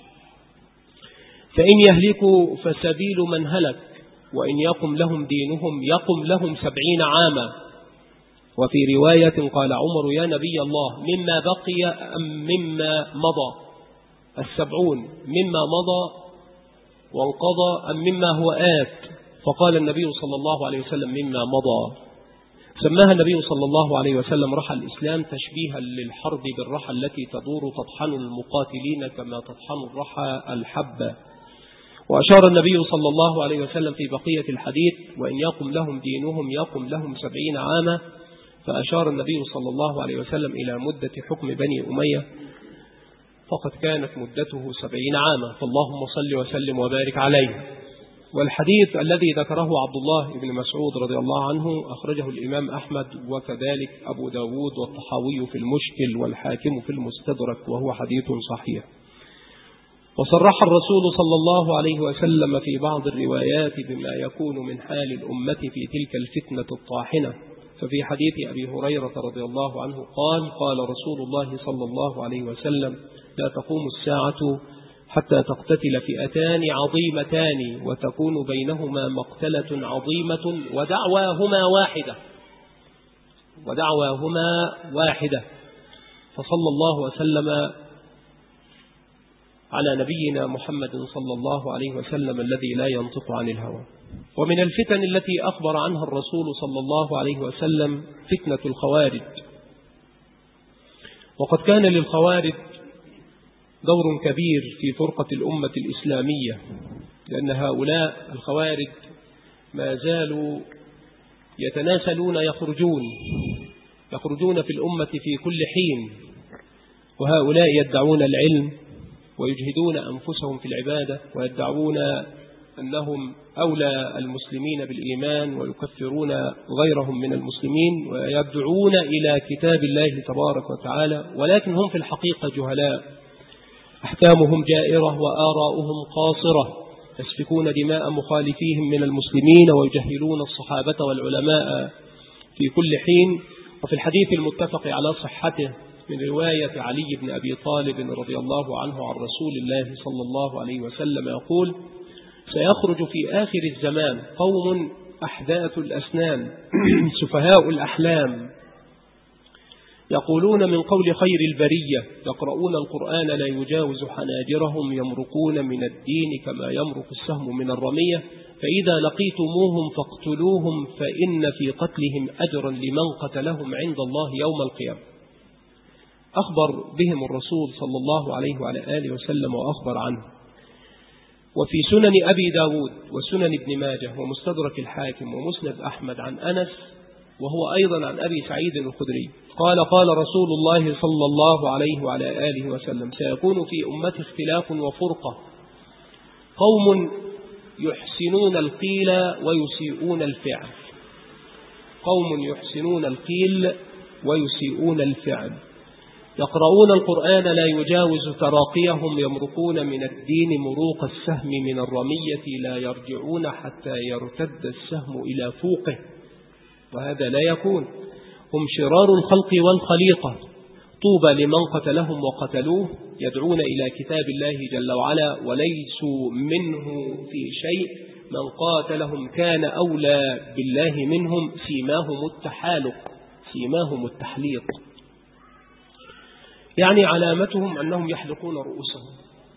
فإن يهلكوا فسبيل من هلك، وإن يقم لهم دينهم يقم لهم 70 عاما. وفي رواية قال عمر: يا نبي الله، مما بقي أم مما مضى؟ 70 مما مضى وانقضى أم مما هو آت؟ فقال النبي صلى الله عليه وسلم: مما مضى. سماها النبي صلى الله عليه وسلم رحى الإسلام تشبيها للحرب بالرحى التي تدور تطحن المقاتلين كما تطحن الرحى الحبة. وأشار النبي صلى الله عليه وسلم في بقية الحديث: وإن يقم لهم دينهم يقم لهم 70 عاما. فأشار النبي صلى الله عليه وسلم إلى مدة حكم بني أمية، فقد كانت مدته 70 عاما، فاللهم صل وسلم وبارك عليه. والحديث الذي ذكره عبد الله بن مسعود رضي الله عنه أخرجه الإمام أحمد، وكذلك أبو داود والطحاوي في المشكل والحاكم في المستدرك، وهو حديث صحيح. وصرح الرسول صلى الله عليه وسلم في بعض الروايات بما يكون من حال الأمة في تلك الفتنة الطاحنة. ففي حديث أبي هريرة رضي الله عنه قال: قال رسول الله صلى الله عليه وسلم: لا تقوم الساعة حتى تقتتل فئتان عظيمتان وتكون بينهما مقتلة عظيمة ودعواهما واحدة. فصلى الله وسلم على نبينا محمد صلى الله عليه وسلم الذي لا ينطق عن الهوى. ومن الفتن التي أخبر عنها الرسول صلى الله عليه وسلم فتنة الخوارج. وقد كان للخوارج دور كبير في فرقة الأمة الإسلامية، لأن هؤلاء الخوارج ما زالوا يتناسلون، يخرجون في الأمة في كل حين، وهؤلاء يدعون العلم ويجهدون أنفسهم في العبادة، ويدعون أنهم أولى المسلمين بالإيمان ويكفرون غيرهم من المسلمين ويدعون إلى كتاب الله تبارك وتعالى، ولكن هم في الحقيقة جهلاء، أحكامهم جائرة وآراؤهم قاصرة، يسفكون دماء مخالفيهم من المسلمين ويجهلون الصحابة والعلماء في كل حين. وفي الحديث المتفق على صحته من رواية علي بن أبي طالب رضي الله عنه عن رسول الله صلى الله عليه وسلم يقول: سيخرج في آخر الزمان قوم أحداث الأسنان سفهاء الأحلام، يقولون من قول خير البرية، يقرؤون القرآن لا يجاوز حناجرهم، يمرقون من الدين كما يمرق السهم من الرمية، فإذا لقيتموهم فاقتلوهم فإن في قتلهم أجرا لمن قتلهم عند الله يوم القيامة. أخبر بهم الرسول صلى الله عليه وعلى آله وسلم وأخبر عنه. وفي سنن أبي داود وسنن ابن ماجه ومستدرك الحاكم ومسند أحمد عن أنس، وهو أيضا عن أبي سعيد الخدري قال: قال رسول الله صلى الله عليه وعلى آله وسلم: سيكون في أمتي اختلاف وفرقة، قوم يحسنون القيل ويسيئون الفعل، قوم يحسنون القيل ويسيئون الفعل، يقرؤون القرآن لا يجاوز تراقيهم، يمرقون من الدين مروق السهم من الرمية، لا يرجعون حتى يرتد السهم إلى فوقه، وهذا لا يكون. هم شرار الخلق والخليقة، طوبى لمن قتلهم وقتلوه، يدعون إلى كتاب الله جل وعلا وليسوا منه في شيء، من قاتلهم كان أولى بالله منهم، سيماهم التحالق، سيماهم التحليق، يعني علامتهم أنهم يحلقون رؤوسهم.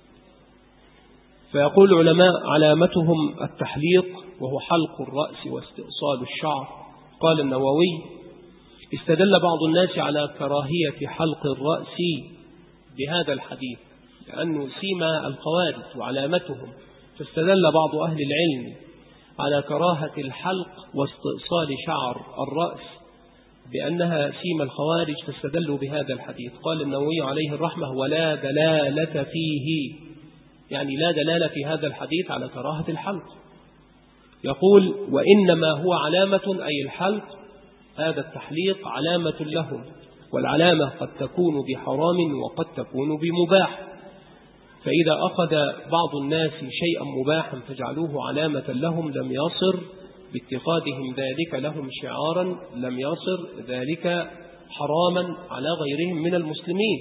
فيقول العلماء: علامتهم التحليق، وهو حلق الرأس واستئصال الشعر. قال النووي: استدل بعض الناس على كراهية حلق الرأس بهذا الحديث لأنه سيما الخوارج وعلامتهم، فاستدل بعض أهل العلم على كراهة الحلق واستئصال شعر الرأس بأنها سيما الخوارج، فاستدلوا بهذا الحديث. قال النووي عليه الرحمة: ولا دلالة فيه، يعني لا دلالة في هذا الحديث على كراهة الحلق. يقول: وإنما هو علامة، أي الحلق هذا التحليق علامة لهم، والعلامة قد تكون بحرام وقد تكون بمباح، فإذا أخذ بعض الناس شيئا مباحا فجعلوه علامة لهم لم يصر باتخاذهم ذلك لهم شعارا، لم يصر ذلك حراما على غيرهم من المسلمين.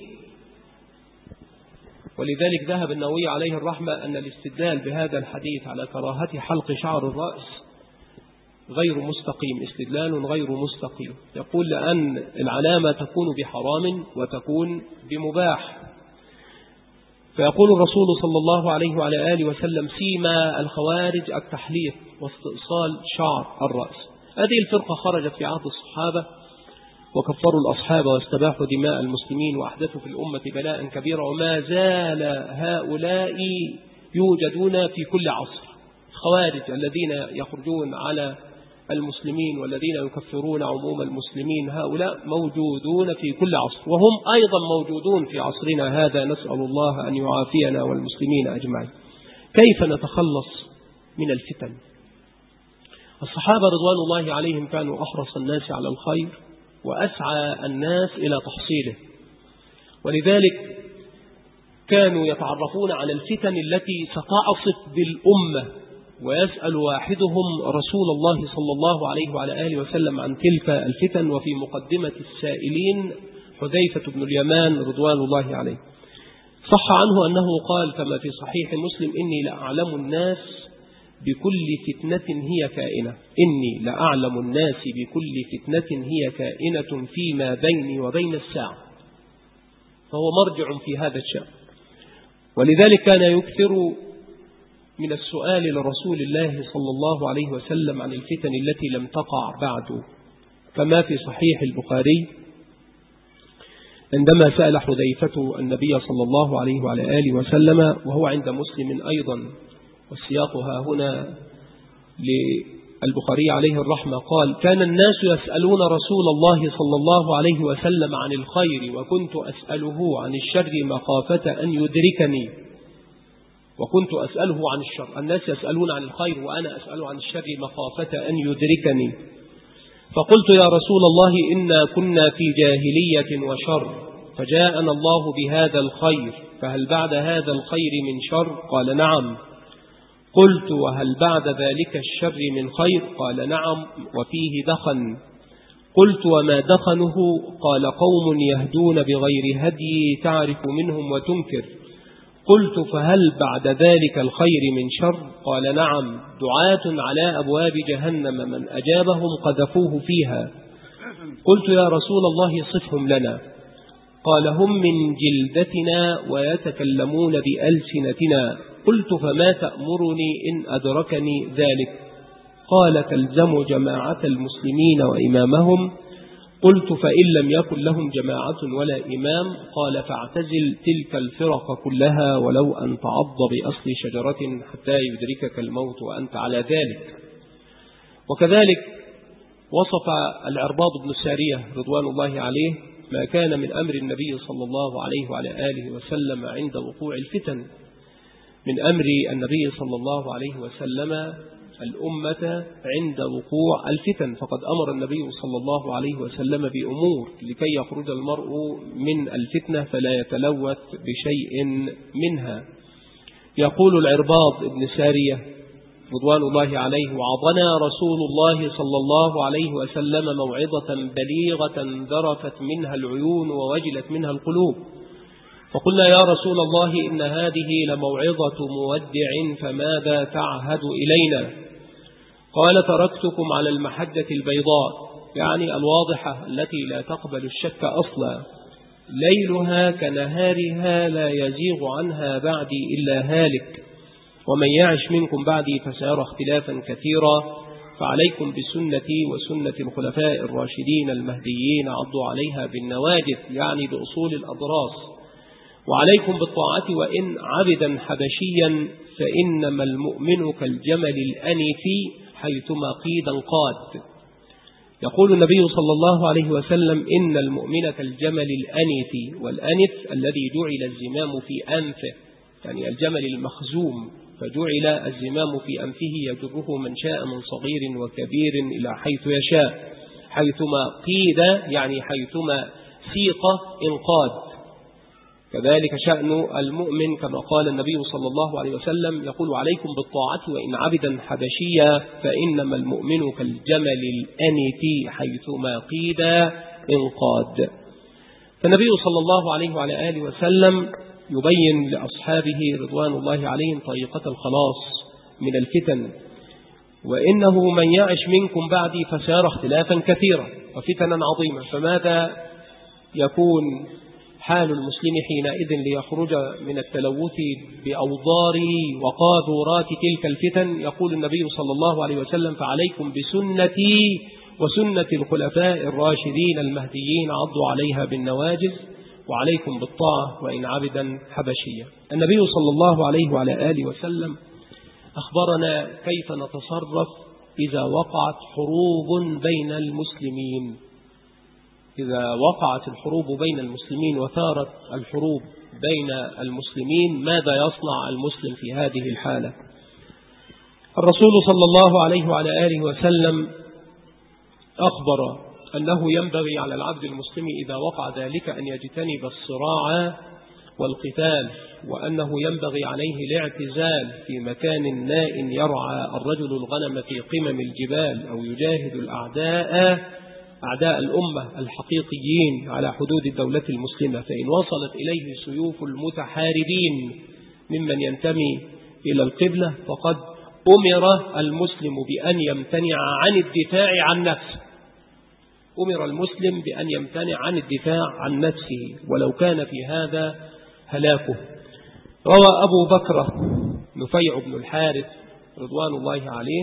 ولذلك ذهب النووي عليه الرحمة أن الاستدلال بهذا الحديث على كراهة حلق شعر الرأس غير مستقيم، استدلال غير مستقيم. يقول: لأن العلامة تكون بحرام وتكون بمباح. فيقول الرسول صلى الله عليه وعلى آله وسلم: سيما الخوارج التحليق واستئصال شعر الرأس. هذه الفرقة خرجت في عهد الصحابة وكفروا الأصحاب واستباحوا دماء المسلمين وأحدثوا في الأمة بلاء كبيرا، وما زال هؤلاء يوجدون في كل عصر. الخوارج الذين يخرجون على المسلمين والذين يكفرون عموم المسلمين، هؤلاء موجودون في كل عصر، وهم أيضا موجودون في عصرنا هذا، نسأل الله أن يعافينا والمسلمين أجمعين. كيف نتخلص من الفتن؟ الصحابة رضوان الله عليهم كانوا أحرص الناس على الخير وأسعى الناس إلى تحصيله، ولذلك كانوا يتعرفون على الفتن التي ستعصف بالأمة، ويسأل واحدهم رسول الله صلى الله عليه وعلى آله وسلم عن تلك الفتن. وفي مقدمة السائلين حذيفة بن اليمان رضوان الله عليه، صح عنه أنه قال كما في صحيح مسلم: إني لأعلم الناس بكل فتنة هي كائنة، إني لأعلم الناس بكل فتنة هي كائنة فيما بيني وبين الساعة. فهو مرجع في هذا الشأن، ولذلك كان يكثر من السؤال لرسول الله صلى الله عليه وسلم عن الفتن التي لم تقع بعد، كما في صحيح البخاري عندما سأل حذيفة النبي صلى الله عليه وعلى آله وسلم، وهو عند مسلم أيضا، والسياق ها هنا للبخاري عليه الرحمة، قال: كان الناس يسألون رسول الله صلى الله عليه وسلم عن الخير، وكنت أسأله عن الشر مخافة أن يدركني. وكنت أسأله عن الشر. الناس يسألون عن الخير وأنا أسأل عن الشر مخافة أن يدركني. فقلت يا رسول الله إنا كنا في جاهلية وشر، فجاءنا الله بهذا الخير، فهل بعد هذا الخير من شر؟ قال نعم. قلت وهل بعد ذلك الشر من خير؟ قال نعم وفيه دخن. قلت وما دخنه؟ قال قوم يهدون بغير هدي تعرف منهم وتنكر. قلت فهل بعد ذلك الخير من شر؟ قال نعم، دعاة على أبواب جهنم من أجابهم قذفوه فيها. قلت يا رسول الله صفهم لنا. قال هم من جلدتنا ويتكلمون بألسنتنا. قلت فما تأمرني إن أدركني ذلك؟ قال تلزم جماعة المسلمين وإمامهم. قلت فإن لم يكن لهم جماعة ولا إمام؟ قال فاعتزل تلك الفرق كلها ولو أن تعض بأصل شجرة حتى يدركك الموت وأنت على ذلك. وكذلك وصف العرباض بن السارية رضوان الله عليه ما كان من أمر النبي صلى الله عليه وعلى آله وسلم عند وقوع الفتن. من أمر النبي صلى الله عليه وسلم الأمة عند وقوع الفتن، فقد أمر النبي صلى الله عليه وسلم بأمور لكي يخرج المرء من الفتنة فلا يتلوث بشيء منها. يقول العرباض بن سارية رضوان الله عليه وعظنا رسول الله صلى الله عليه وسلم موعظة بليغة ذرفت منها العيون ووجلت منها القلوب. فقلنا يا رسول الله إن هذه لموعظة مودع فماذا تعهد إلينا؟ قال تركتكم على المحجة البيضاء، يعني الواضحة التي لا تقبل الشك أصلا، ليلها كنهارها لا يزيغ عنها بعدي إلا هالك، ومن يعش منكم بعدي فسيرى اختلافا كثيرا، فعليكم بسنتي وسنة الخلفاء الراشدين المهديين عضوا عليها بالنواجذ، يعني بأصول الأضراس، وعليكم بالطاعة وإن عبدا حبشيا فإنما المؤمن كالجمل الأنف حيثما قيد انقاد. يقول النبي صلى الله عليه وسلم إن المؤمن كالجمل الأنف، والأنف الذي جعل الزمام في أنفه، يعني الجمل المخزوم، فجعل الزمام في أنفه يجره من شاء من صغير وكبير إلى حيث يشاء، حيثما قيد يعني حيثما سيق انقاد. كذلك شأن المؤمن كما قال النبي صلى الله عليه وسلم يقول عليكم بالطاعة وإن عبدا حبشيا فإنما المؤمن كالجمل الأنف حيثما قيد انقاد. فالنبي صلى الله عليه وعلى آله وسلم يبين لأصحابه رضوان الله عليهم طريقة الخلاص من الفتن، وإنه من يعش منكم بعدي فسيرى اختلافا كثيرا وفتنا عظيمة. فماذا يكون حال المسلم حينئذ ليخرج من التلوث بأوضار وقاذورات تلك الفتن؟ يقول النبي صلى الله عليه وسلم فعليكم بسنتي وسنة الخلفاء الراشدين المهديين عضوا عليها بالنواجذ، وعليكم بالطاعة وإن عبدا حبشيا. النبي صلى الله عليه وعلى آله وسلم أخبرنا كيف نتصرف إذا وقعت حروب بين المسلمين. إذا وقعت الحروب بين المسلمين وثارت الحروب بين المسلمين ماذا يصنع المسلم في هذه الحالة؟ الرسول صلى الله عليه وعلى آله وسلم أخبر أنه ينبغي على العبد المسلم إذا وقع ذلك أن يجتنب الصراع والقتال، وأنه ينبغي عليه الاعتزال في مكان ناء يرعى الرجل الغنم في قمم الجبال أو يجاهد أعداء الأمة الحقيقيين على حدود الدولة المسلمة. فإن وصلت إليه سيوف المتحاربين ممن ينتمي إلى القبلة فقد أمر المسلم بأن يمتنع عن الدفاع عن نفسه. أمر المسلم بأن يمتنع عن الدفاع عن نفسه ولو كان في هذا هلاكه. روى أبو بكر نفيع بن الحارث رضوان الله عليه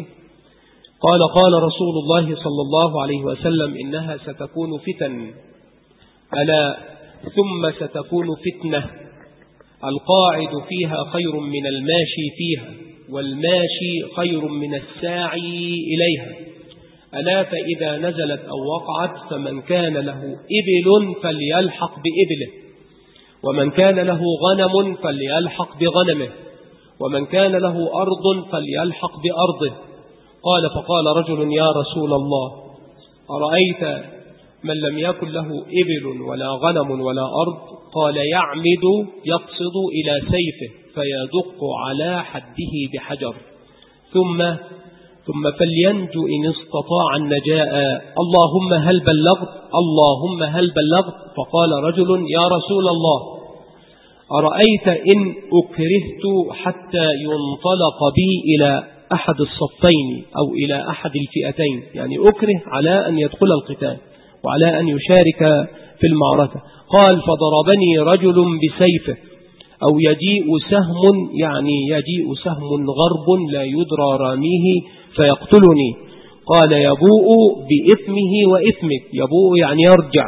قال رسول الله صلى الله عليه وسلم إنها ستكون فتن، ألا ثم ستكون فتنة القاعد فيها خير من الماشي فيها، والماشي خير من الساعي إليها، ألا فإذا نزلت أو وقعت فمن كان له إبل فليلحق بإبله، ومن كان له غنم فليلحق بغنمه، ومن كان له أرض فليلحق بأرضه. قال فقال رجل يا رسول الله أرأيت من لم يكن له إبل ولا غنم ولا أرض؟ قال يعمد يقصد إلى سيفه فيدق على حده بحجر ثم فلينجو إن استطاع النجاء. اللهم هل بلغت؟ اللهم هل بلغت؟ فقال رجل يا رسول الله أرأيت إن أكرهت حتى ينطلق بي إلى أحد الصفين أو إلى أحد الفئتين، يعني أكره على أن يدخل القتال وعلى أن يشارك في المعركة. قال فضربني رجل بسيفه أو يجيء سهم، يعني يجيء سهم غرب لا يدرى راميه فيقتلني. قال يبوء بإثمه وإثمك، يبوء يعني يرجع،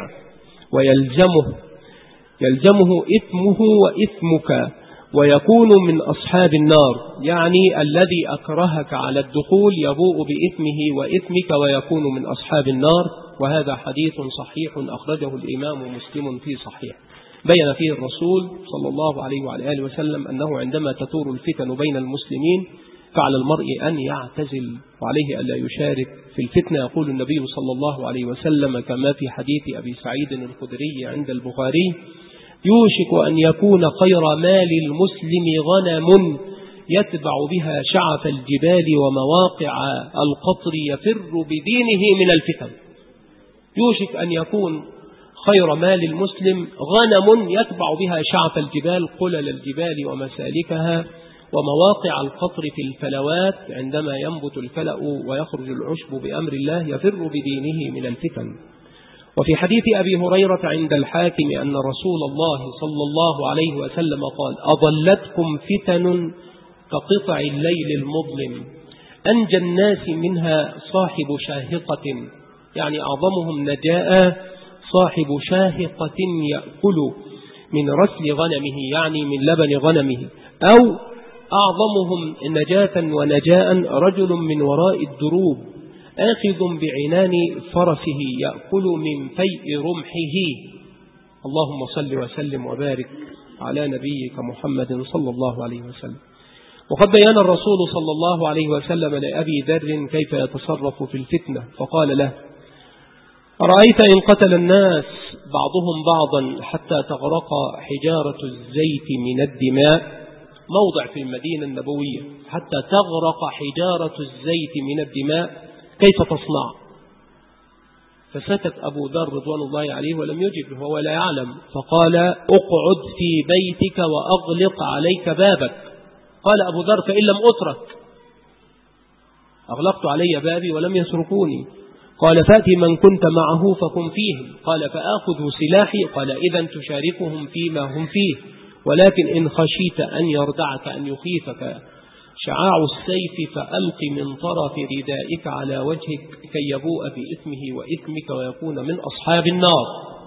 ويلزمه إثمه وإثمك ويكون من أصحاب النار، يعني الذي أكرهك على الدخول يبوء بإثمه وإثمك ويكون من أصحاب النار. وهذا حديث صحيح أخرجه الإمام مسلم في صحيح. بين فيه الرسول صلى الله عليه وعلى آله وسلم أنه عندما تثور الفتن بين المسلمين فعلى المرء أن يعتزل وعليه ألا يشارك في الفتنة. يقول النبي صلى الله عليه وسلم كما في حديث أبي سعيد الخدري عند البخاري يوشك أن يكون خير مال المسلم غنم يتبع بها شعف الجبال ومواقع القطر يفر بدينه من الفتن. يوشك أن يكون خير مال المسلم غنم يتبع بها شعف الجبال، قلل الجبال ومسالكها ومواقع القطر في الفلوات، عندما ينبت الفلأ ويخرج العشب بأمر الله يفر بدينه من الفتن. وفي حديث أبي هريرة عند الحاكم أن رسول الله صلى الله عليه وسلم قال أضلتكم فتن كقطع الليل المظلم أنجى الناس منها صاحب شاهقة، يعني أعظمهم نجاء صاحب شاهقة يأكل من رسل غنمه، يعني من لبن غنمه، أو أعظمهم نجاة ونجاء رجل من وراء الدروب آخذ بعنان فرسه يأكل من فيء رمحه. اللهم صل وسلم وبارك على نبيك محمد صلى الله عليه وسلم. وقد بيان الرسول صلى الله عليه وسلم لأبي ذر كيف يتصرف في الفتنة فقال له أرأيت إن قتل الناس بعضهم بعضا حتى تغرق حجارة الزيت من الدماء، موضع في المدينة النبوية، حتى تغرق حجارة الزيت من الدماء كيف تصنع؟ فسكت أبو ذر رضوان الله عليه ولم يجب، وهو لا يعلم، فقال اقعد في بيتك وأغلق عليك بابك. قال أبو ذر فإن لم أترك، أغلقت علي بابي ولم يسرقوني. قال فأتي من كنت معه فكن فيهم. قال فآخذ سلاحي. قال إذن تشاركهم فيما هم فيه، ولكن إن خشيت أن يردعك أن يخيفك شعاع السيف فألق من طرف ردائك على وجهك كي يبوء بإثمه وإثمك ويكون من أصحاب النار.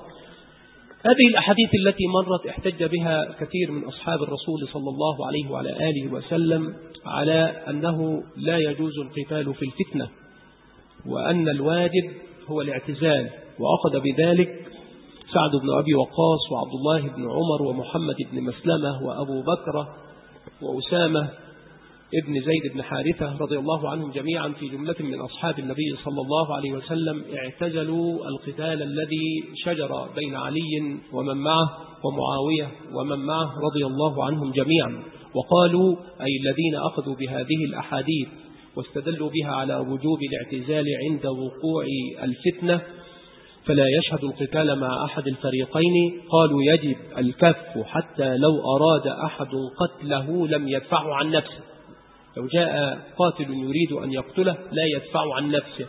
هذه الأحاديث التي مرت احتج بها كثير من أصحاب الرسول صلى الله عليه وعلى آله وسلم على أنه لا يجوز القتال في الفتنة، وأن الواجب هو الاعتزال، وأخذ بذلك سعد بن أبي وقاص وعبد الله بن عمر ومحمد بن مسلمة وأبو بكر وأسامة ابن زيد بن حارثة رضي الله عنهم جميعا في جملة من أصحاب النبي صلى الله عليه وسلم اعتزلوا القتال الذي شجر بين علي ومن معه ومعاوية ومن معه رضي الله عنهم جميعا، وقالوا أي الذين أخذوا بهذه الأحاديث واستدلوا بها على وجوب الاعتزال عند وقوع الفتنة فلا يشهد القتال مع أحد الفريقين، قالوا يجب الكف حتى لو أراد أحد قتله لم يدفعه عن نفسه. لو جاء قاتل يريد أن يقتله لا يدفع عن نفسه.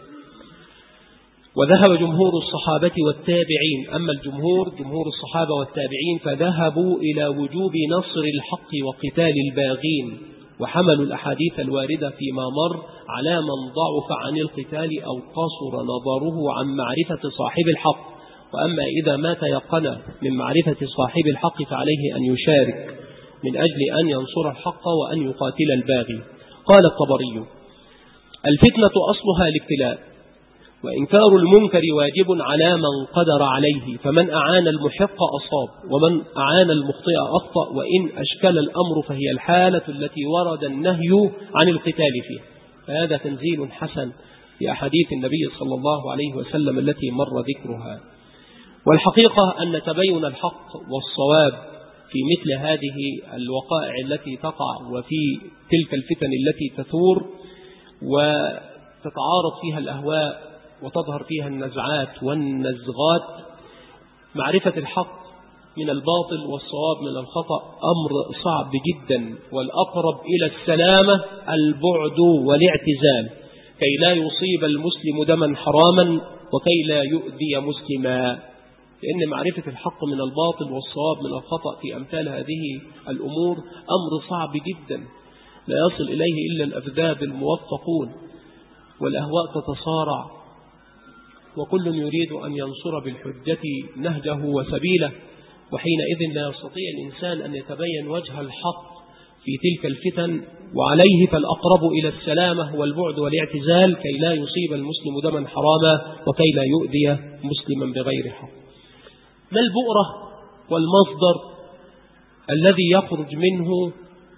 وذهب جمهور الصحابة والتابعين، أما جمهور الصحابة والتابعين فذهبوا إلى وجوب نصر الحق وقتال الباغين، وحملوا الأحاديث الواردة فيما مر على من ضعف عن القتال أو قصر نظره عن معرفة صاحب الحق. وأما إذا ما تيقن من معرفة صاحب الحق فعليه أن يشارك من أجل أن ينصر الحق وأن يقاتل الباغي. قال الطبري الفتنة أصلها الابتلاء، وإنكار المنكر واجب على من قدر عليه، فمن أعان المحق أصاب ومن أعان المخطئ أخطأ، وإن أشكل الأمر فهي الحالة التي ورد النهي عن القتال فيها. فهذا تنزيل حسن في أحاديث النبي صلى الله عليه وسلم التي مر ذكرها. والحقيقة أن تبين الحق والصواب في مثل هذه الوقائع التي تقع وفي تلك الفتن التي تثور وتتعارض فيها الأهواء وتظهر فيها النزعات والنزغات، معرفة الحق من الباطل والصواب من الخطأ أمر صعب جدا، والأقرب إلى السلامة البعد والاعتزال كي لا يصيب المسلم دما حراما وكي لا يؤذي مسلما. لأن معرفة الحق من الباطل والصواب من الخطأ في أمثال هذه الأمور أمر صعب جدا، لا يصل إليه إلا الأفذاذ الموفقون، والأهواء تتصارع، وكل يريد أن ينصر بالحجة نهجه وسبيله، وحينئذ لا يستطيع الإنسان أن يتبين وجه الحق في تلك الفتن، وعليه فالأقرب إلى السلامة والبعد والاعتزال كي لا يصيب المسلم دما حراما وكي لا يؤذي مسلما بغير حق. ما البؤرة والمصدر الذي يخرج منه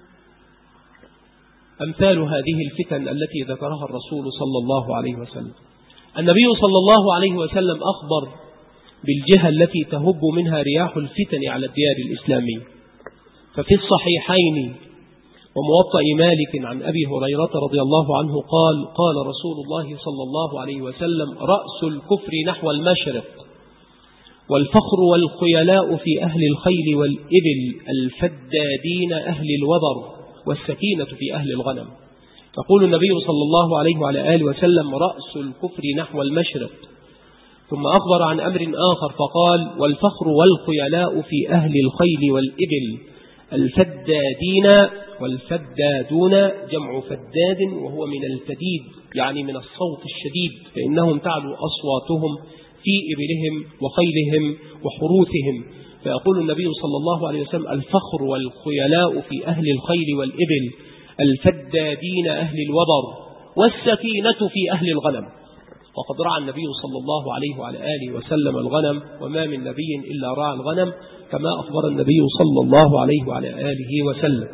أمثال هذه الفتن التي ذكرها الرسول صلى الله عليه وسلم؟ النبي صلى الله عليه وسلم أخبر بالجهة التي تهب منها رياح الفتن على الديار الإسلامية، ففي الصحيحين وموطأ مالك عن أبي هريرة رضي الله عنه قال: قال رسول الله صلى الله عليه وسلم: رأس الكفر نحو المشرق، والفخر والخيلاء في أهل الخيل والإبل، الفدادين أهل الوبر، والسكينة في أهل الغنم. يقول النبي صلى الله عليه وعلى آله وسلم: رأس الكفر نحو المشرق. ثم أخبر عن أمر آخر فقال: والفخر والخيلاء في أهل الخيل والإبل، الفدادين، والفدادون جمع فداد وهو من الفديد يعني من الصوت الشديد، فإنهم تعلو أصواتهم في إبلهم وخيلهم وحروثهم. فيقول النبي صلى الله عليه وسلم: الفخر والخيلاء في أهل الخيل والإبل، الفدادين أهل الوبر، والسكينة في أهل الغنم. وقد رعى النبي صلى الله عليه وعلى آله وسلم الغنم، وما من نبي إلا رعى الغنم، كما أخبر النبي صلى الله عليه وعلى آله وسلم.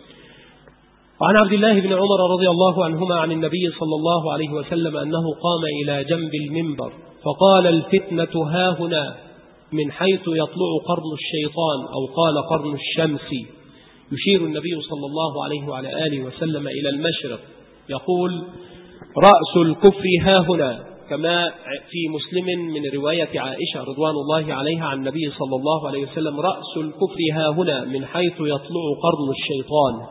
وعن عبد الله بن عمر رضي الله عنهما عن النبي صلى الله عليه وسلم أنه قام إلى جنب المنبر فقال: الفتنة هاهنا، من حيث يطلع قرن الشيطان، أو قال قرن الشمس، يشير النبي صلى الله عليه وعلى آله وسلم إلى المشرق، يقول: رأس الكفر هاهنا، كما في مسلم من رواية عائشة رضوان الله عليها عن النبي صلى الله عليه وسلم: رأس الكفر هاهنا، من حيث يطلع قرن الشيطان.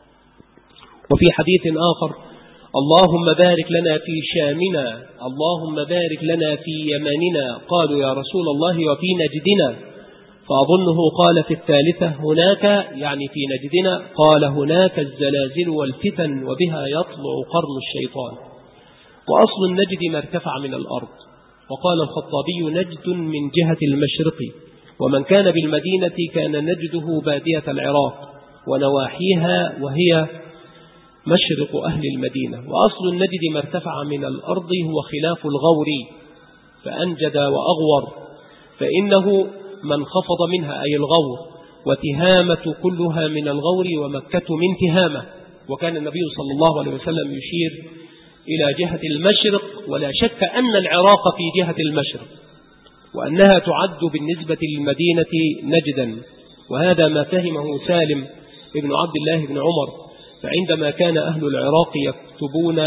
وفي حديث آخر: اللهم بارك لنا في شامنا، اللهم بارك لنا في يمننا. قالوا: يا رسول الله وفي نجدنا؟ فأظنه قال في الثالثة: هناك، يعني في نجدنا. قال: هناك الزلازل والفتن وبها يطلع قرن الشيطان. وأصل النجد ما ارتفع من الأرض. وقال الخطابي: نجد من جهة المشرق، ومن كان بالمدينة كان نجده بادية العراق ونواحيها، وهي مشرق أهل المدينة. وأصل النجد ما ارتفع من الأرض هو خلاف الغور، فأنجد وأغور، فإنه من خفض منها أي الغور، وتهامة كلها من الغور، ومكة من تهامة. وكان النبي صلى الله عليه وسلم يشير إلى جهة المشرق، ولا شك أن العراق في جهة المشرق، وأنها تعد بالنسبة للمدينة نجدا. وهذا ما فهمه سالم ابن عبد الله بن عمر، فعندما كان أهل العراق يكتبون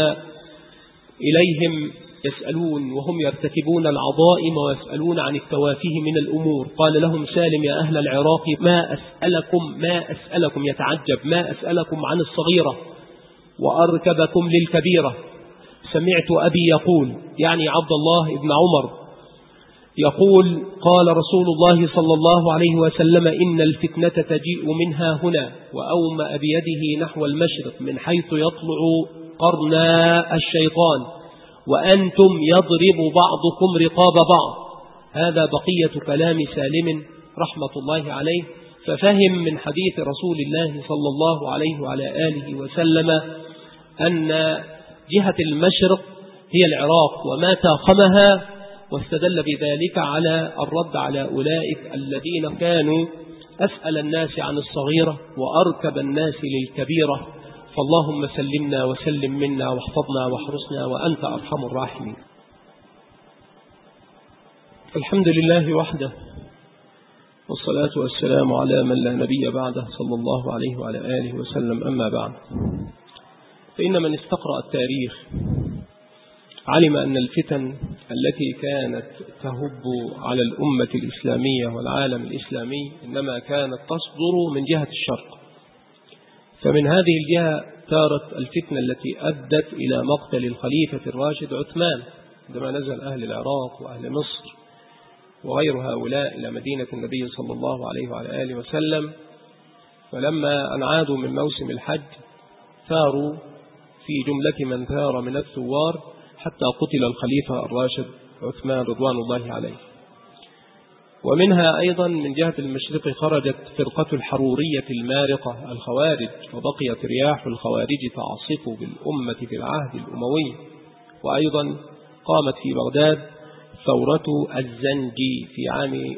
إليهم يسألون وهم يرتكبون العظائم ويسألون عن التوافيه من الأمور، قال لهم سالم: يا أهل العراق ما أسألكم يتعجب، ما أسألكم عن الصغيرة وأركبكم للكبيرة. سمعت أبي يقول، يعني عبد الله بن عمر يقول: قال رسول الله صلى الله عليه وسلم: إن الفتنة تجيء منها هنا، وأومأ بيده نحو المشرق من حيث يطلع قرن الشيطان، وأنتم يضرب بعضكم رقاب بعض. هذا بقية كلام سالم رحمة الله عليه. ففهم من حديث رسول الله صلى الله عليه وعلى آله وسلم أن جهة المشرق هي العراق وما تاقمها، واستدل بذلك على الرد على أولئك الذين كانوا أسأل الناس عن الصغيرة وأركب الناس للكبيرة. فاللهم سلمنا وسلم منا واحفظنا واحرسنا وأنت أرحم الراحمين. الحمد لله وحده، والصلاة والسلام على من لا نبي بعده صلى الله عليه وعلى آله وسلم. أما بعد، فإن من استقرأ التاريخ علم أن الفتن التي كانت تهب على الأمة الإسلامية والعالم الإسلامي إنما كانت تصدر من جهة الشرق. فمن هذه الجهة ثارت الفتنة التي أدت إلى مقتل الخليفة الراشد عثمان عندما نزل أهل العراق وأهل مصر وغير هؤلاء إلى مدينة النبي صلى الله عليه وعلى آله وسلم. فلما أن عادوا من موسم الحج ثاروا في جملة من ثار من الثوار حتى قتل الخليفة الراشد عثمان رضوان الله عليه. ومنها أيضا من جهة المشرق خرجت فرقة الحرورية المارقة الخوارج، وبقيت رياح الخوارج تعصف بالأمة في العهد الأموي. وأيضا قامت في بغداد ثورة الزنجي في عام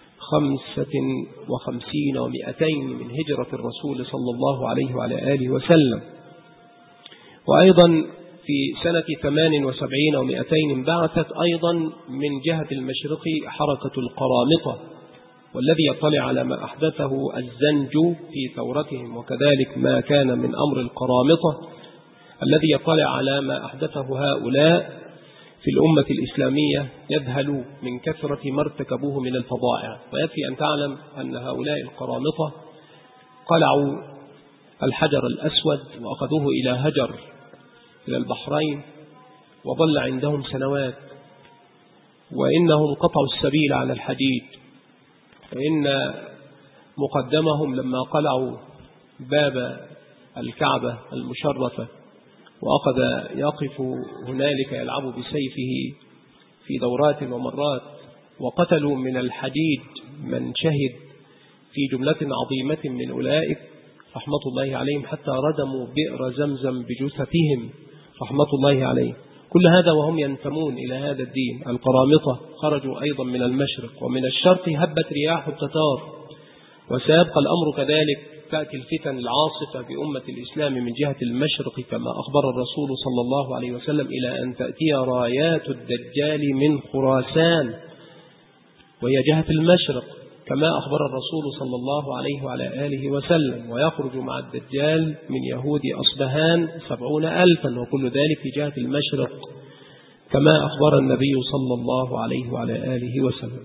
55 و200 من هجرة الرسول صلى الله عليه وعلى آله وسلم. وأيضا في سنة 78 و200 انبعثت أيضا من جهة المشرق حركة القرامطة، والذي يطلع على ما أحدثه الزنج في ثورتهم وكذلك ما كان من أمر القرامطة الذي يطلع على ما أحدثه هؤلاء في الأمة الإسلامية يذهل من كثرة ما ارتكبوه من الفظائع. ويكفي أن تعلم أن هؤلاء القرامطة قلعوا الحجر الأسود وأخذوه إلى هجر إلى البحرين وظل عندهم سنوات، وإنهم قطعوا السبيل على الحديد. فإن مقدمهم لما قلعوا باب الكعبة المشرفة وأخذ يقف هنالك يلعب بسيفه في دورات ومرات، وقتلوا من الحديد من شهد في جملة عظيمة من أولئك رحمة الله عليهم، حتى ردموا بئر زمزم بجثثهم رحمة الله عليه. كل هذا وهم ينتمون إلى هذا الدين. القرامطة خرجوا أيضا من المشرق، ومن الشرق هبت رياح التتار. وسيبقى الأمر كذلك، تأتي الفتن العاصفة بأمة الإسلام من جهة المشرق كما أخبر الرسول صلى الله عليه وسلم، إلى أن تأتي رايات الدجال من خراسان وهي جهة المشرق كما أخبر الرسول صلى الله عليه وعلى آله وسلم. ويخرج مع الدجال من يهود أصبهان 70,000، وكل ذلك في جهة المشرق كما أخبر النبي صلى الله عليه وعلى آله وسلم.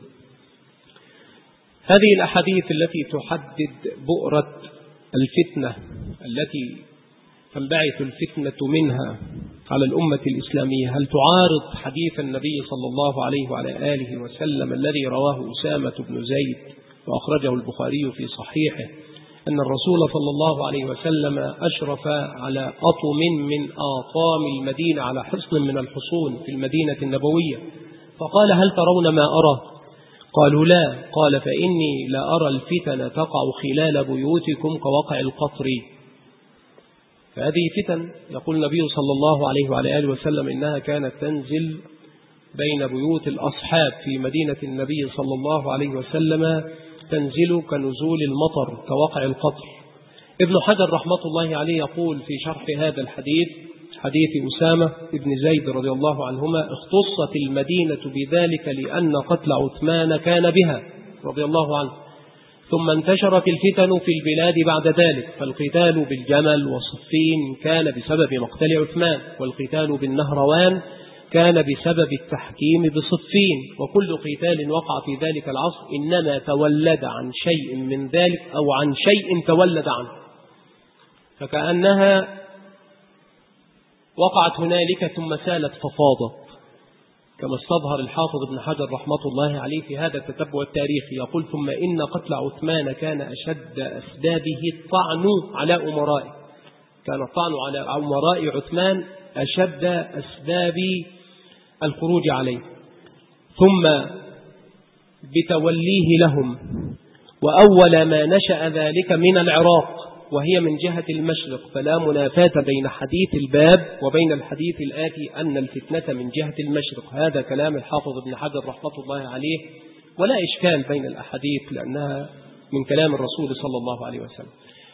هذه الأحاديث التي تحدد بؤرة الفتنة التي تنبعث الفتنة منها على الأمة الإسلامية، هل تعارض حديث النبي صلى الله عليه وعلى آله وسلم الذي رواه أسامة بن زيد وأخرجه البخاري في صحيحه أن الرسول صلى الله عليه وسلم أشرف على أطم من آطام المدينة، على حصن من الحصون في المدينة النبوية، فقال هل ترون ما أرى؟ قالوا لا. قال فإني لا أرى الفتن تقع خلال بيوتكم كوقع القطر. فهذه فتن يقول النبي صلى الله عليه وعلى آله وسلم إنها كانت تنزل بين بيوت الأصحاب في مدينة النبي صلى الله عليه وسلم، تنزل كنزول المطر كوقع القطر. ابن حجر رحمة الله عليه يقول في شرح هذا الحديث، حديث أسامة بن زيد رضي الله عنهما، اختصت المدينة بذلك لأن قتل عثمان كان بها رضي الله عنه، ثم انتشرت الفتن في البلاد بعد ذلك، فالقتال بالجمل وصفين كان بسبب مقتل عثمان، والقتال بالنهروان كان بسبب التحكيم بصفين، وكل قتال وقع في ذلك العصر إنما تولد عن شيء من ذلك أو عن شيء تولد عنه، فكأنها وقعت هنالك ثم سالت ففاضت، كما استظهر الحافظ ابن حجر رحمة الله عليه في هذا التتبع التاريخي. يقول ثم إن قتل عثمان كان أشد أسبابه الطعن على أمرائه، كان الطعن على أمراء عثمان أشد أسباب الخروج عليه، ثم بتوليه لهم، وأول ما نشأ ذلك من العراق، وهي من جهة المشرق، فلا منافاة بين حديث الباب وبين الحديث الآتي أن الفتنة من جهة المشرق. هذا كلام الحافظ ابن حجر رحمة الله عليه، ولا إشكال بين الأحاديث لأنها من كلام الرسول صلى الله عليه وسلم.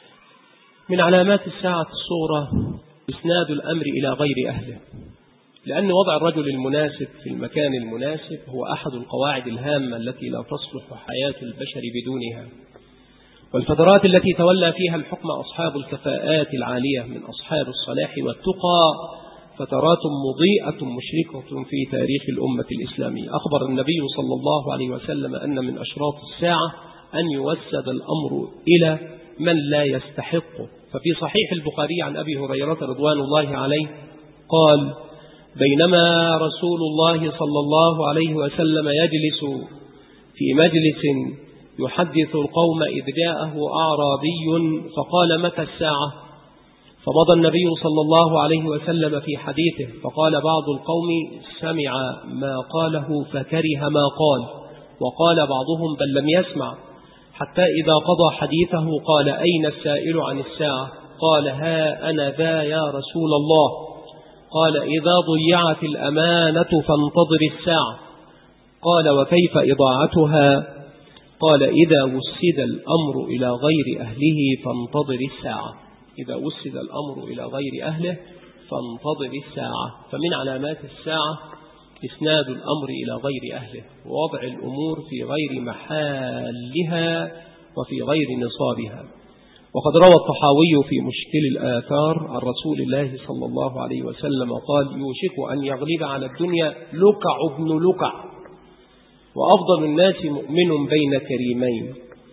من علامات الساعة الصغرى إسناد الأمر إلى غير أهله، لأن وضع الرجل المناسب في المكان المناسب هو أحد القواعد الهامة التي لا تصلح حياة البشر بدونها. والفترات التي تولى فيها الحكم أصحاب الكفاءات العالية من أصحاب الصلاح والتقى فترات مضيئة مشرقة في تاريخ الأمة الإسلامية. أخبر النبي صلى الله عليه وسلم أن من أشراط الساعة أن يوسد الأمر إلى من لا يستحقه. ففي صحيح البخاري عن أبي هريرة رضوان الله عليه قال: بينما رسول الله صلى الله عليه وسلم يجلس في مجلس يحدث القوم إذ جاءه أعرابي فقال: متى الساعة؟ فمضى النبي صلى الله عليه وسلم في حديثه، فقال بعض القوم: سمع ما قاله فكره ما قال، وقال بعضهم: بل لم يسمع، حتى إذا قضى حديثه قال: أين السائل عن الساعة؟ قال: ها أنا ذا يا رسول الله. قال: إذا ضيعت الأمانة فانتظر الساعة. قال: وكيف إضاعتها؟ قال: إذا وسد الأمر إلى غير أهله فانتظر الساعة. إذا وسد الأمر إلى غير أهله فانتظر الساعة. فمن علامات الساعة إسناد الأمر إلى غير أهله، ووضع الأمور في غير محلها وفي غير نصابها. وقد روى الطحاوي في مشكل الآثار عن رسول الله صلى الله عليه وسلم قال: يوشك أن يغلب على الدنيا لكع ابن لكع، وأفضل الناس مؤمن بين كريمين.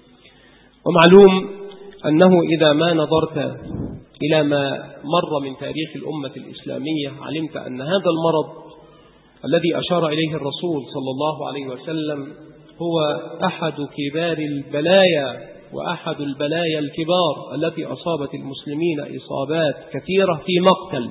ومعلوم أنه إذا ما نظرت إلى ما مر من تاريخ الأمة الإسلامية علمت أن هذا المرض الذي أشار إليه الرسول صلى الله عليه وسلم هو أحد كبار البلايا وأحد البلايا الكبار التي أصابت المسلمين إصابات كثيرة في مقتل.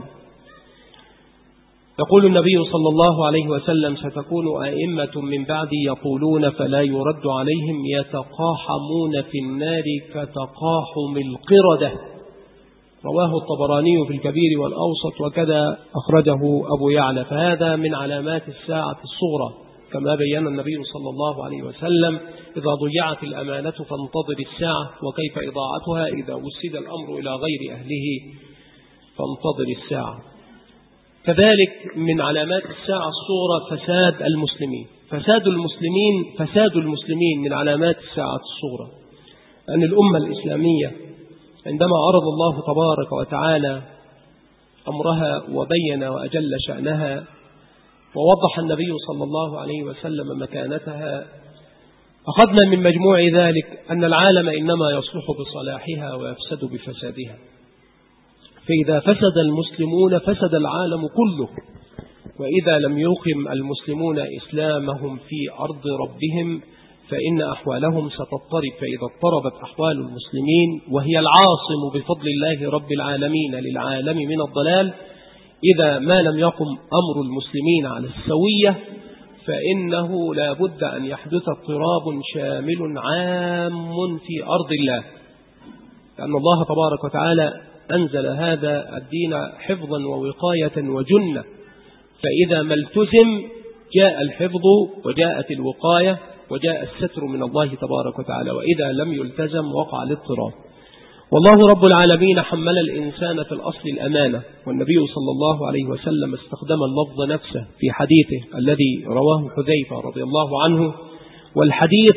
يقول النبي صلى الله عليه وسلم: ستكون أئمة من بعدي يقولون فلا يرد عليهم يتقاحمون في النار كتقاحم القردة. رواه الطبراني في الكبير والأوسط، وكذا أخرجه أبو يعلى. فهذا من علامات الساعة الصغرى، كما بيّن النبي صلى الله عليه وسلم: إذا ضيعت الأمانة فانتظر الساعة، وكيف إضاعتها؟ إذا وسد الأمر إلى غير أهله فانتظر الساعة. كذلك من علامات الساعة الصغرى فساد المسلمين. فساد المسلمين من علامات الساعة الصغرى، أن الأمة الإسلامية عندما عرض الله تبارك وتعالى أمرها وبين وأجل شأنها ووضح النبي صلى الله عليه وسلم مكانتها، أخذنا من مجموع ذلك أن العالم إنما يصلح بصلاحها ويفسد بفسادها. فإذا فسد المسلمون فسد العالم كله، وإذا لم يقم المسلمون إسلامهم في أرض ربهم فإن أحوالهم ستضطرب. فإذا اضطربت أحوال المسلمين وهي العاصم بفضل الله رب العالمين للعالم من الضلال، إذا ما لم يقم أمر المسلمين على السوية فإنه لا بد أن يحدث اضطراب شامل عام في أرض الله، لأن الله تبارك وتعالى أنزل هذا الدين حفظا ووقاية وجنة. فإذا ما التزم جاء الحفظ وجاءت الوقاية وجاء الستر من الله تبارك وتعالى، وإذا لم يلتزم وقع الاضطراب. والله رب العالمين حمل الإنسان في الأصل الأمانة، والنبي صلى الله عليه وسلم استخدم اللفظ نفسه في حديثه الذي رواه حذيفة رضي الله عنه. والحديث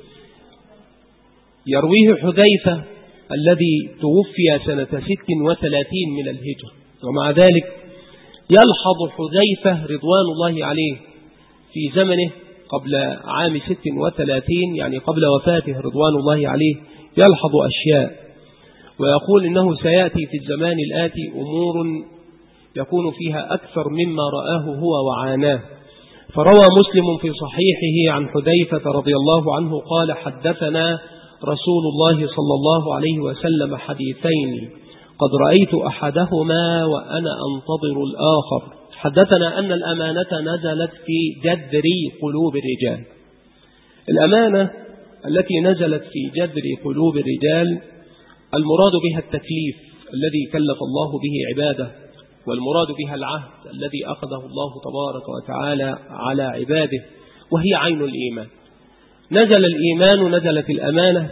يرويه حذيفة الذي توفي سنة 36 من الهجرة، ومع ذلك يلحظ حذيفة رضوان الله عليه في زمنه قبل عام 36، يعني قبل وفاته رضوان الله عليه، يلحظ أشياء ويقول إنه سيأتي في الزمان الآتي أمور يكون فيها أكثر مما رآه هو وعاناه. فروى مسلم في صحيحه عن حذيفة رضي الله عنه قال: حدثنا رسول الله صلى الله عليه وسلم حديثين قد رأيت أحدهما وأنا أنتظر الآخر. حدثنا أن الأمانة نزلت في جذر قلوب الرجال. الأمانة التي نزلت في جذر قلوب الرجال المراد بها التكليف الذي كلف الله به عباده، والمراد بها العهد الذي أخذه الله تبارك وتعالى على عباده، وهي عين الإيمان. نزل الإيمان، نزلت الأمانة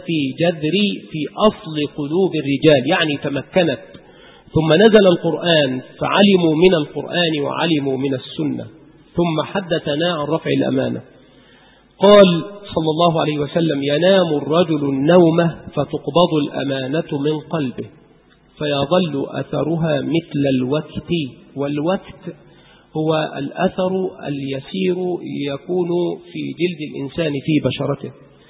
في أصل قلوب الرجال، يعني تمكنت. ثم نزل القرآن فعلموا من القرآن وعلموا من السنة، ثم حدثنا عن رفع الأمانة. قال صلى الله عليه وسلم: ينام الرجل النومة فتقبض الأمانة من قلبه فيظل أثرها مثل الوكت. والوكت هو الأثر اليسير يكون في جلد الإنسان في بشرته.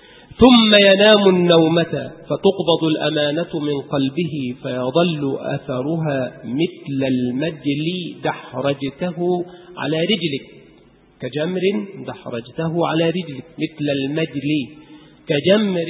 ثم ينام النومة فتقبض الأمانة من قلبه فيظل أثرها مثل المجل دحرجته على رجلك كجمر دحرجته على رجلك، مثل المجل كجمر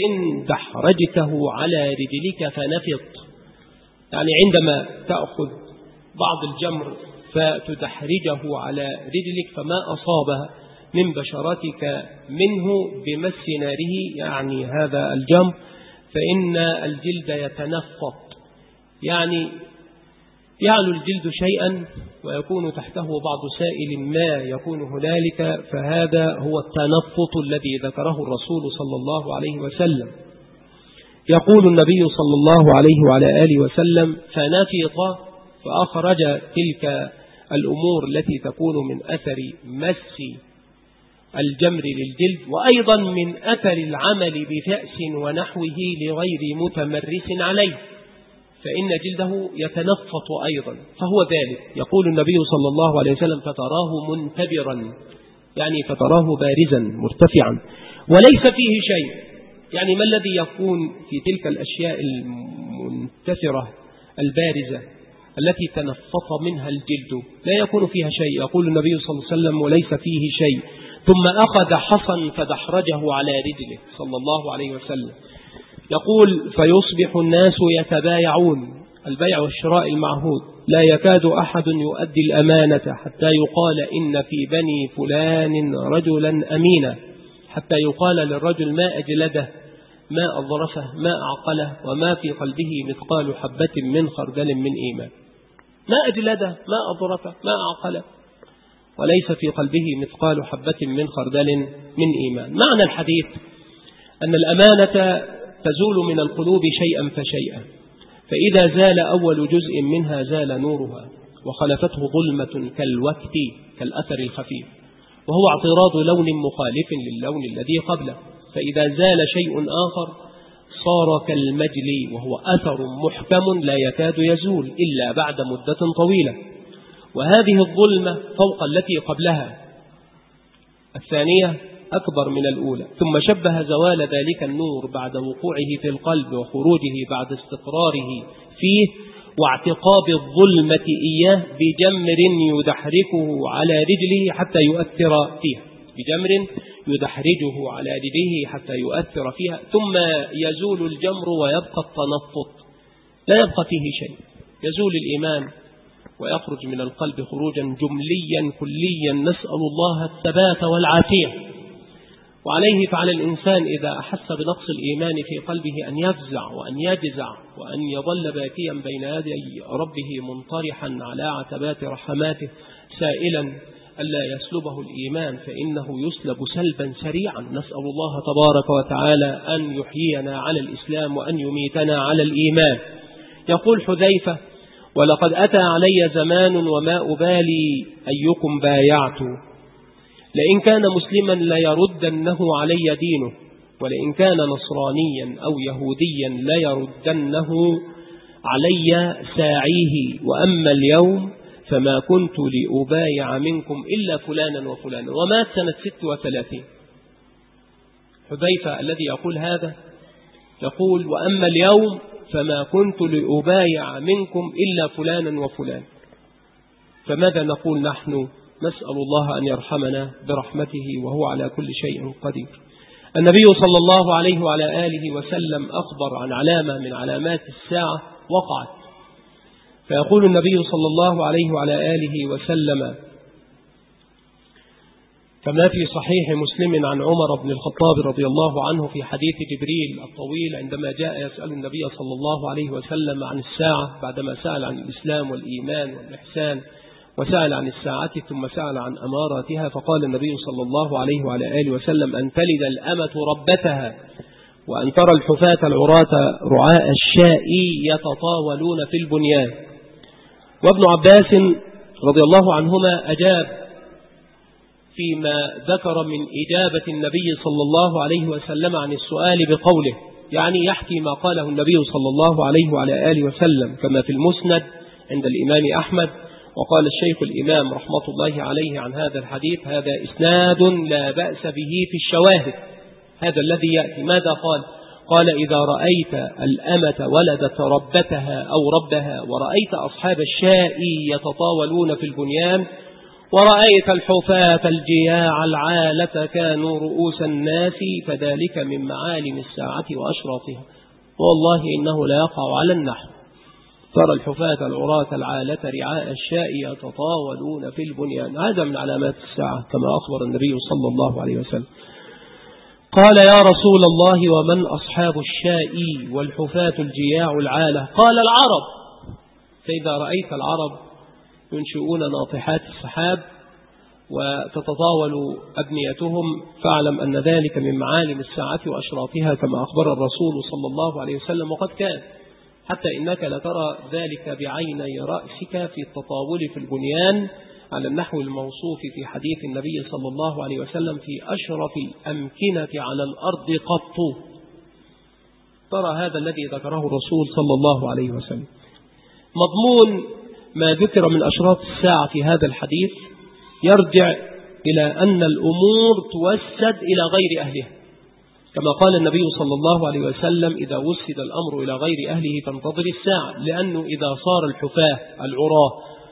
دحرجته على رجلك فنفط. يعني عندما تأخذ بعض الجمر فتدحرجه على رجلك فما أصابها من بشرتك منه بمس ناره، يعني هذا الجمر، فإن الجلد يتنفط، يعني يعلو الجلد شيئا ويكون تحته بعض سائل ما يكون هنالك، فهذا هو التنفط الذي ذكره الرسول صلى الله عليه وسلم. يقول النبي صلى الله عليه وعلى آله وسلم: فنفط، فأخرج تلك الأمور التي تكون من أثر مس الجمر للجلد، وأيضا من أثر العمل بفأس ونحوه لغير متمرس عليه، فإن جلده يتنفط أيضا، فهو ذلك. يقول النبي صلى الله عليه وسلم: فتراه منتبرا، يعني فتراه بارزا مرتفعا وليس فيه شيء. يعني ما الذي يكون في تلك الأشياء المنتثرة البارزة التي تنفط منها الجلد؟ لا يكون فيها شيء. يقول النبي صلى الله عليه وسلم: وليس فيه شيء. ثم أخذ حصا فدحرجه على رجله صلى الله عليه وسلم. يقول: فيصبح الناس يتبايعون، البيع والشراء المعهود، لا يكاد أحد يؤدي الأمانة حتى يقال إن في بني فلان رجلا أمينا، حتى يقال للرجل ما أجلده، ما أضرفه، ما أعقله، وما في قلبه مثقال حبة من خردل من إيمان. ما أجلده، ما أضرفه، ما أعقله، وليس في قلبه مثقال حبة من خردل من إيمان. معنى الحديث أن الأمانة تزول من القلوب شيئا فشيئا، فإذا زال أول جزء منها زال نورها وخلفته ظلمة كالوكت، كالأثر الخفيف، وهو اعتراض لون مخالف للون الذي قبله. فإذا زال شيء آخر صار كالمجل، وهو أثر محكم لا يكاد يزول إلا بعد مدة طويلة. وهذه الظلمة فوق التي قبلها، الثانية أكبر من الأولى. ثم شبه زوال ذلك النور بعد وقوعه في القلب وخروجه بعد استقراره فيه واعتقاب الظلمة إياه بجمر يدحرجه على رجله حتى يؤثر فيها، بجمر يدحرجه على رجله حتى يؤثر فيها، ثم يزول الجمر ويبقى التنفط، لا يبقى فيه شيء، يزول الإيمان ويخرج من القلب خروجا جمليا كليا. نسأل الله الثبات والعافية. وعليه فعلى الإنسان إذا أحس بنقص الإيمان في قلبه أن يفزع وأن يجزع وأن يظل باكيا بين يدي ربه منطرحا على عتبات رحماته سائلا ألا يسلبه الإيمان، فإنه يسلب سلبا سريعا. نسأل الله تبارك وتعالى أن يحيينا على الإسلام وأن يميتنا على الإيمان. يقول حذيفة: ولقد أتى علي زمان وما أبالي أيكم بايعت، لئن كان مسلما ليردنه علي دينه، ولئن كان نصرانيا أو يهوديا ليردنه علي ساعيه، وأما اليوم فما كنت لأبايع منكم إلا فلانا وفلانا. ومات سنة 36. حذيفة الذي يقول هذا يقول: وأما اليوم فما كنت لأبايع منكم إلا فلانا وفلان. فماذا نقول نحن؟ نسأل الله أن يرحمنا برحمته وهو على كل شيء قدير. النبي صلى الله عليه وعلى آله وسلم أخبر عن علامة من علامات الساعة وقعت، فيقول النبي صلى الله عليه وعلى آله وسلم: كما في صحيح مسلم عن عمر بن الخطاب رضي الله عنه في حديث جبريل الطويل عندما جاء يسأل النبي صلى الله عليه وسلم عن الساعة بعدما سأل عن الإسلام والإيمان والإحسان وسأل عن الساعة ثم سأل عن أماراتها، فقال النبي صلى الله عليه وعلى آله وسلم: أن تلد الأمة ربتها وأن ترى الحفاة العراة رعاء الشاء يتطاولون في البنيان. وابن عباس رضي الله عنهما أجاب فيما ذكر من إجابة النبي صلى الله عليه وسلم عن السؤال بقوله، يعني يحكي ما قاله النبي صلى الله عليه وعلى آله وسلم كما في المسند عند الإمام أحمد. وقال الشيخ الإمام رحمة الله عليه عن هذا الحديث: هذا إسناد لا بأس به في الشواهد. هذا الذي يأتي ماذا قال؟ قال: إذا رأيت الأمة ولدت ربتها أو ربها، ورأيت أصحاب الشاء يتطاولون في البنيان، ورأيت الحفاة الجياع العالة كانوا رؤوس الناس، فذلك من معالم الساعة وأشراطها، والله إنه لا يقع على النحو. ترى الحفاة العراة العالة رعاء الشاء يتطاولون في البنيان، هذا من علامات الساعة كما أخبر النبي صلى الله عليه وسلم. قال: يا رسول الله ومن أصحاب الشاء والحفاة الجياع العالة؟ قال: العرب. فإذا رأيت العرب ينشئون ناطحات السحاب وتتطاول أبنيتهم فاعلم أن ذلك من معالم الساعة وأشراطها كما أخبر الرسول صلى الله عليه وسلم. وقد كان، حتى إنك لترى ذلك بعيني رأسك في التطاول في البنيان على النحو الموصوف في حديث النبي صلى الله عليه وسلم: في أشرف الأمكنة على الأرض قط. ترى هذا الذي ذكره الرسول صلى الله عليه وسلم. مضمون ما ذكر من أشراط الساعة في هذا الحديث يرجع إلى أن الأمور توسد إلى غير أهلها، كما قال النبي صلى الله عليه وسلم: إذا وسد الأمر إلى غير أهله فانتظر الساعة. لأنه إذا صار الحفاة العراة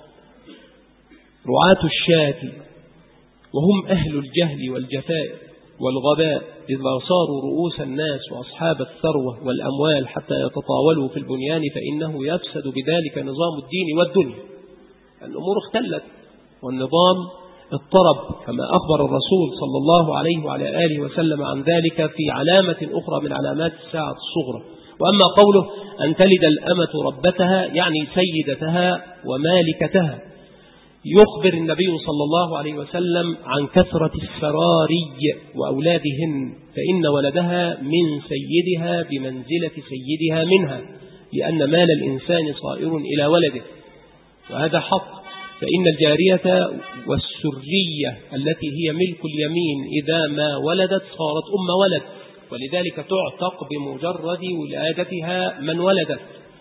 رعاة الشاة وهم أهل الجهل والجفاء والغباء، إذا صاروا رؤوس الناس وأصحاب الثروة والأموال حتى يتطاولوا في البنيان، فإنه يفسد بذلك نظام الدين والدنيا. الأمور اختلت والنظام اضطرب، كما أخبر الرسول صلى الله عليه وعلى آله وسلم عن ذلك في علامة أخرى من علامات الساعة الصغرى. وأما قوله أن تلد الأمة ربتها يعني سيدتها ومالكتها، يخبر النبي صلى الله عليه وسلم عن كثرة السراري وأولادهن، فإن ولدها من سيدها بمنزلة سيدها منها، لأن مال الإنسان صائر إلى ولده، وهذا حق. فإن الجارية والسرية التي هي ملك اليمين إذا ما ولدت صارت أم ولد، ولذلك تعتق بمجرد ولادتها من ولدت.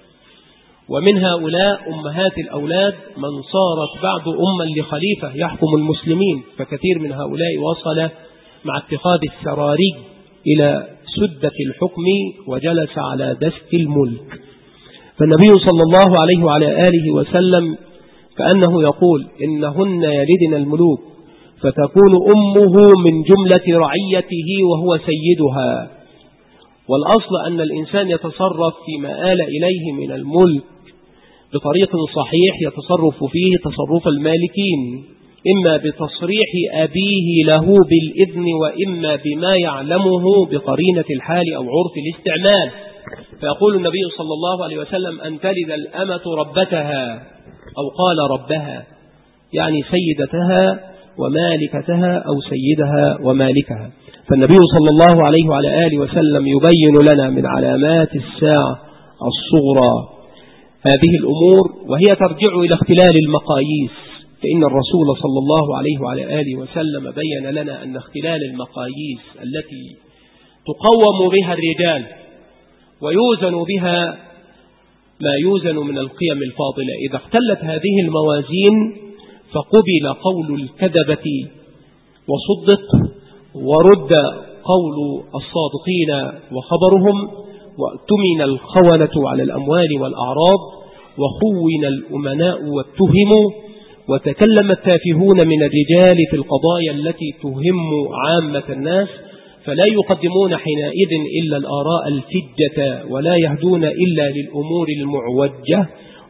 ومن هؤلاء أمهات الأولاد من صارت بعد أما لخليفة يحكم المسلمين، فكثير من هؤلاء وصل مع اتخاذ السراري إلى سدة الحكم وجلس على دست الملك. فالنبي صلى الله عليه وعلى آله وسلم كأنه يقول: إنهن يلدن الملوك، فتكون أمه من جملة رعيته وهو سيدها. والأصل أن الإنسان يتصرف فيما آل إليه من الملك بطريق صحيح يتصرف فيه تصرف المالكين، إما بتصريح أبيه له بالإذن، وإما بما يعلمه بقرينة الحال أو عرف الاستعمال. فيقول النبي صلى الله عليه وسلم: أن تلد الأمة ربتها، أو قال ربها، يعني سيدتها ومالكتها أو سيدها ومالكها. فالنبي صلى الله عليه وعلى آله وسلم يبين لنا من علامات الساعة الصغرى هذه الأمور، وهي ترجع إلى اختلال المقاييس. فإن الرسول صلى الله عليه وعلى آله وسلم بين لنا أن اختلال المقاييس التي تقوم بها الرجال ويوزن بها ما يوزن من القيم الفاضلة، إذا اختلت هذه الموازين فقبل قول الكذبة وصدق، ورد قول الصادقين وخبرهم، وأتمن الخونة على الأموال والأعراض، وخون الأمناء واتهموا، وتكلم التافهون من الرجال في القضايا التي تهم عامة الناس، فلا يقدمون حينئذ إلا الآراء الفجة، ولا يهدون إلا للأمور المعوجة،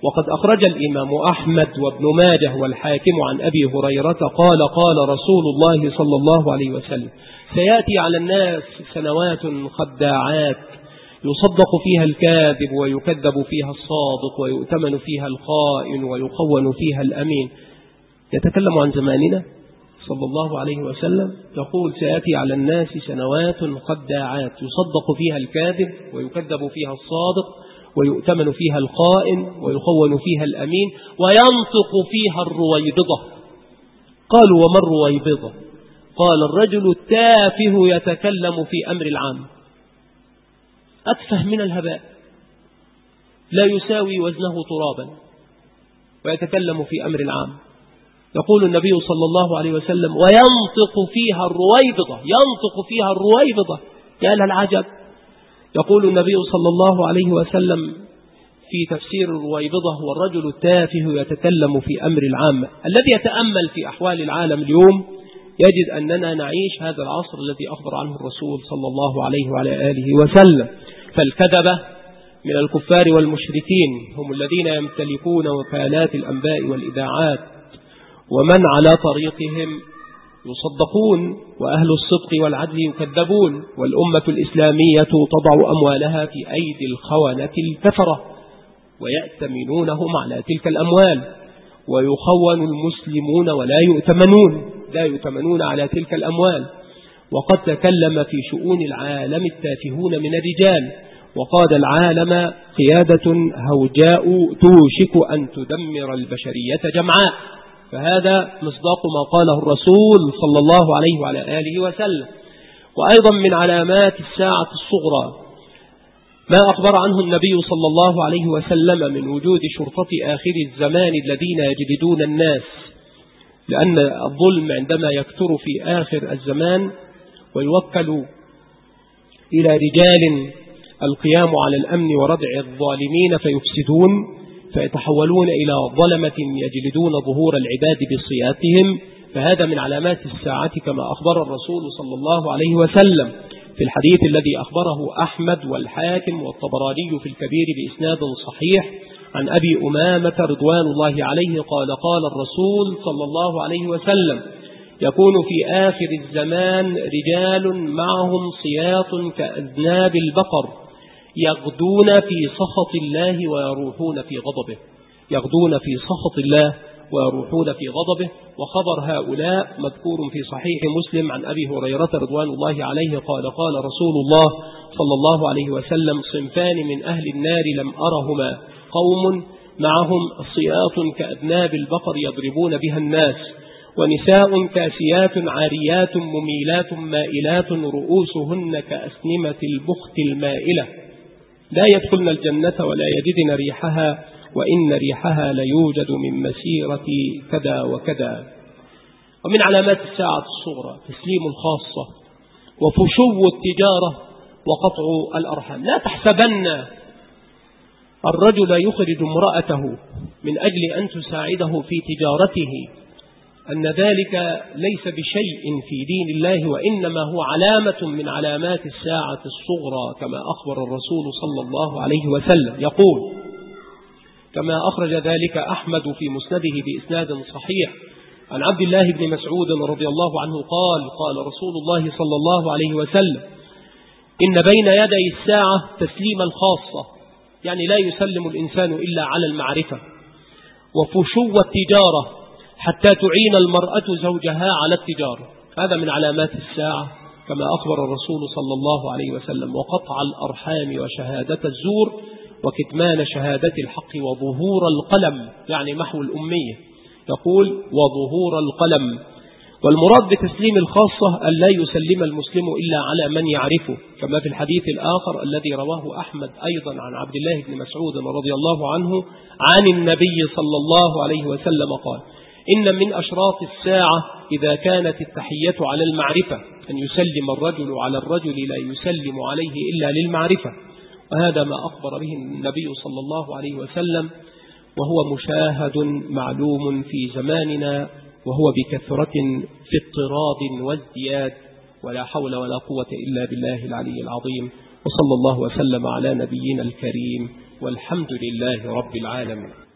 وقد أخرج الإمام أحمد وابن ماجه والحاكم عن أبي هريرة قال قال رسول الله صلى الله عليه وسلم: سيأتي على الناس سنوات خداعات يصدق فيها الكاذب ويكذب فيها الصادق ويؤتمن فيها الخائن ويخون فيها الأمين. يتكلم عن زماننا صلى الله عليه وسلم، يقول: سيأتي على الناس سنوات خداعات يصدق فيها الكاذب ويكذب فيها الصادق ويؤتمن فيها الخائن ويخون فيها الأمين وينطق فيها الرويبضة. قالوا: وما الرويبضة؟ قال: الرجل التافه يتكلم في أمر العام، أتفه من الهباء، لا يساوي وزنه ترابا، ويتكلم في أمر العام. يقول النبي صلى الله عليه وسلم: وينطق فيها الرويبضة، ينطق فيها الرويبضة، يا للعجب. يقول النبي صلى الله عليه وسلم في تفسير الرويبضة: والرجل التافه يتكلم في أمر العام. الذي يتأمل في أحوال العالم اليوم يجد أننا نعيش هذا العصر الذي أخبر عنه الرسول صلى الله عليه وعلى آله وسلم. فالكذبة من الكفار والمشركين هم الذين يمتلكون وكالات الأنباء والإذاعات، ومن على طريقهم يصدقون، وأهل الصدق والعدل يكذبون، والأمة الإسلامية تضع أموالها في أيدي الخونة الكفرة ويأتمنونهم على تلك الأموال، ويخون المسلمون ولا يؤتمنون، لا يؤتمنون على تلك الأموال. وقد تكلم في شؤون العالم التافهون من الرجال، وقاد العالم قيادة هوجاء توشك أن تدمر البشرية جمعاء. فهذا مصداق ما قاله الرسول صلى الله عليه وعلى آله وسلم. وأيضا من علامات الساعة الصغرى ما أخبر عنه النبي صلى الله عليه وسلم من وجود شرطة آخر الزمان الذين يجلدون الناس، لأن الظلم عندما يكثر في آخر الزمان ويوكل إلى رجال القيام على الأمن وردع الظالمين فيفسدون، فيتحولون إلى ظلمة يجلدون ظهور العباد بصياتهم. فهذا من علامات الساعة كما أخبر الرسول صلى الله عليه وسلم في الحديث الذي أخبره أحمد والحاكم والطبراني في الكبير بإسناد صحيح عن أبي أمامة رضوان الله عليه قال قال الرسول صلى الله عليه وسلم: يكون في آخر الزمان رجال معهم صياط كأذناب البقر يغدون في سخط الله ويروحون في غضبه، يغدون في سخط الله ويروحون في غضبه. وخبر هؤلاء مذكور في صحيح مسلم عن أبي هريرة رضوان الله عليه قال قال رسول الله صلى الله عليه وسلم: صنفان من أهل النار لم أرهما، قوم معهم صياط كأذناب البقر يضربون بها الناس، ونساء كاسيات عاريات مميلات مائلات رؤوسهن كأسنمة البخت المائلة، لا يدخلن الجنة ولا يجدن ريحها، وإن ريحها ليوجد من مسيرة كذا وكذا. ومن علامات الساعة الصغرى تسليم الخاصة وفشو التجارة وقطع الأرحام. لا تحسبن الرجل يخرج امرأته من أجل أن تساعده في تجارته أن ذلك ليس بشيء في دين الله، وإنما هو علامة من علامات الساعة الصغرى كما أخبر الرسول صلى الله عليه وسلم. يقول كما أخرج ذلك أحمد في مسنده بإسناد صحيح عن عبد الله بن مسعود رضي الله عنه قال قال رسول الله صلى الله عليه وسلم: إن بين يدي الساعة تسليم الخاصة، يعني لا يسلم الإنسان إلا على المعرفة، وفشو التجارة حتى تعين المرأة زوجها على التجارة. هذا من علامات الساعة كما أخبر الرسول صلى الله عليه وسلم. وقطع الأرحام وشهادة الزور وكتمان شهادة الحق وظهور القلم، يعني محو الأمية. يقول: وظهور القلم. والمراد بتسليم الخاصة أن لا يسلم المسلم إلا على من يعرفه، كما في الحديث الآخر الذي رواه أحمد أيضا عن عبد الله بن مسعود رضي الله عنه عن النبي صلى الله عليه وسلم قال: إن من أشراط الساعة إذا كانت التحية على المعرفة أن يسلم الرجل على الرجل لا يسلم عليه إلا للمعرفة. وهذا ما أخبر به النبي صلى الله عليه وسلم، وهو مشاهد معلوم في زماننا، وهو بكثرة في اضطراد وازدياد، ولا حول ولا قوة إلا بالله العلي العظيم. وصلى الله وسلم على نبينا الكريم، والحمد لله رب العالمين.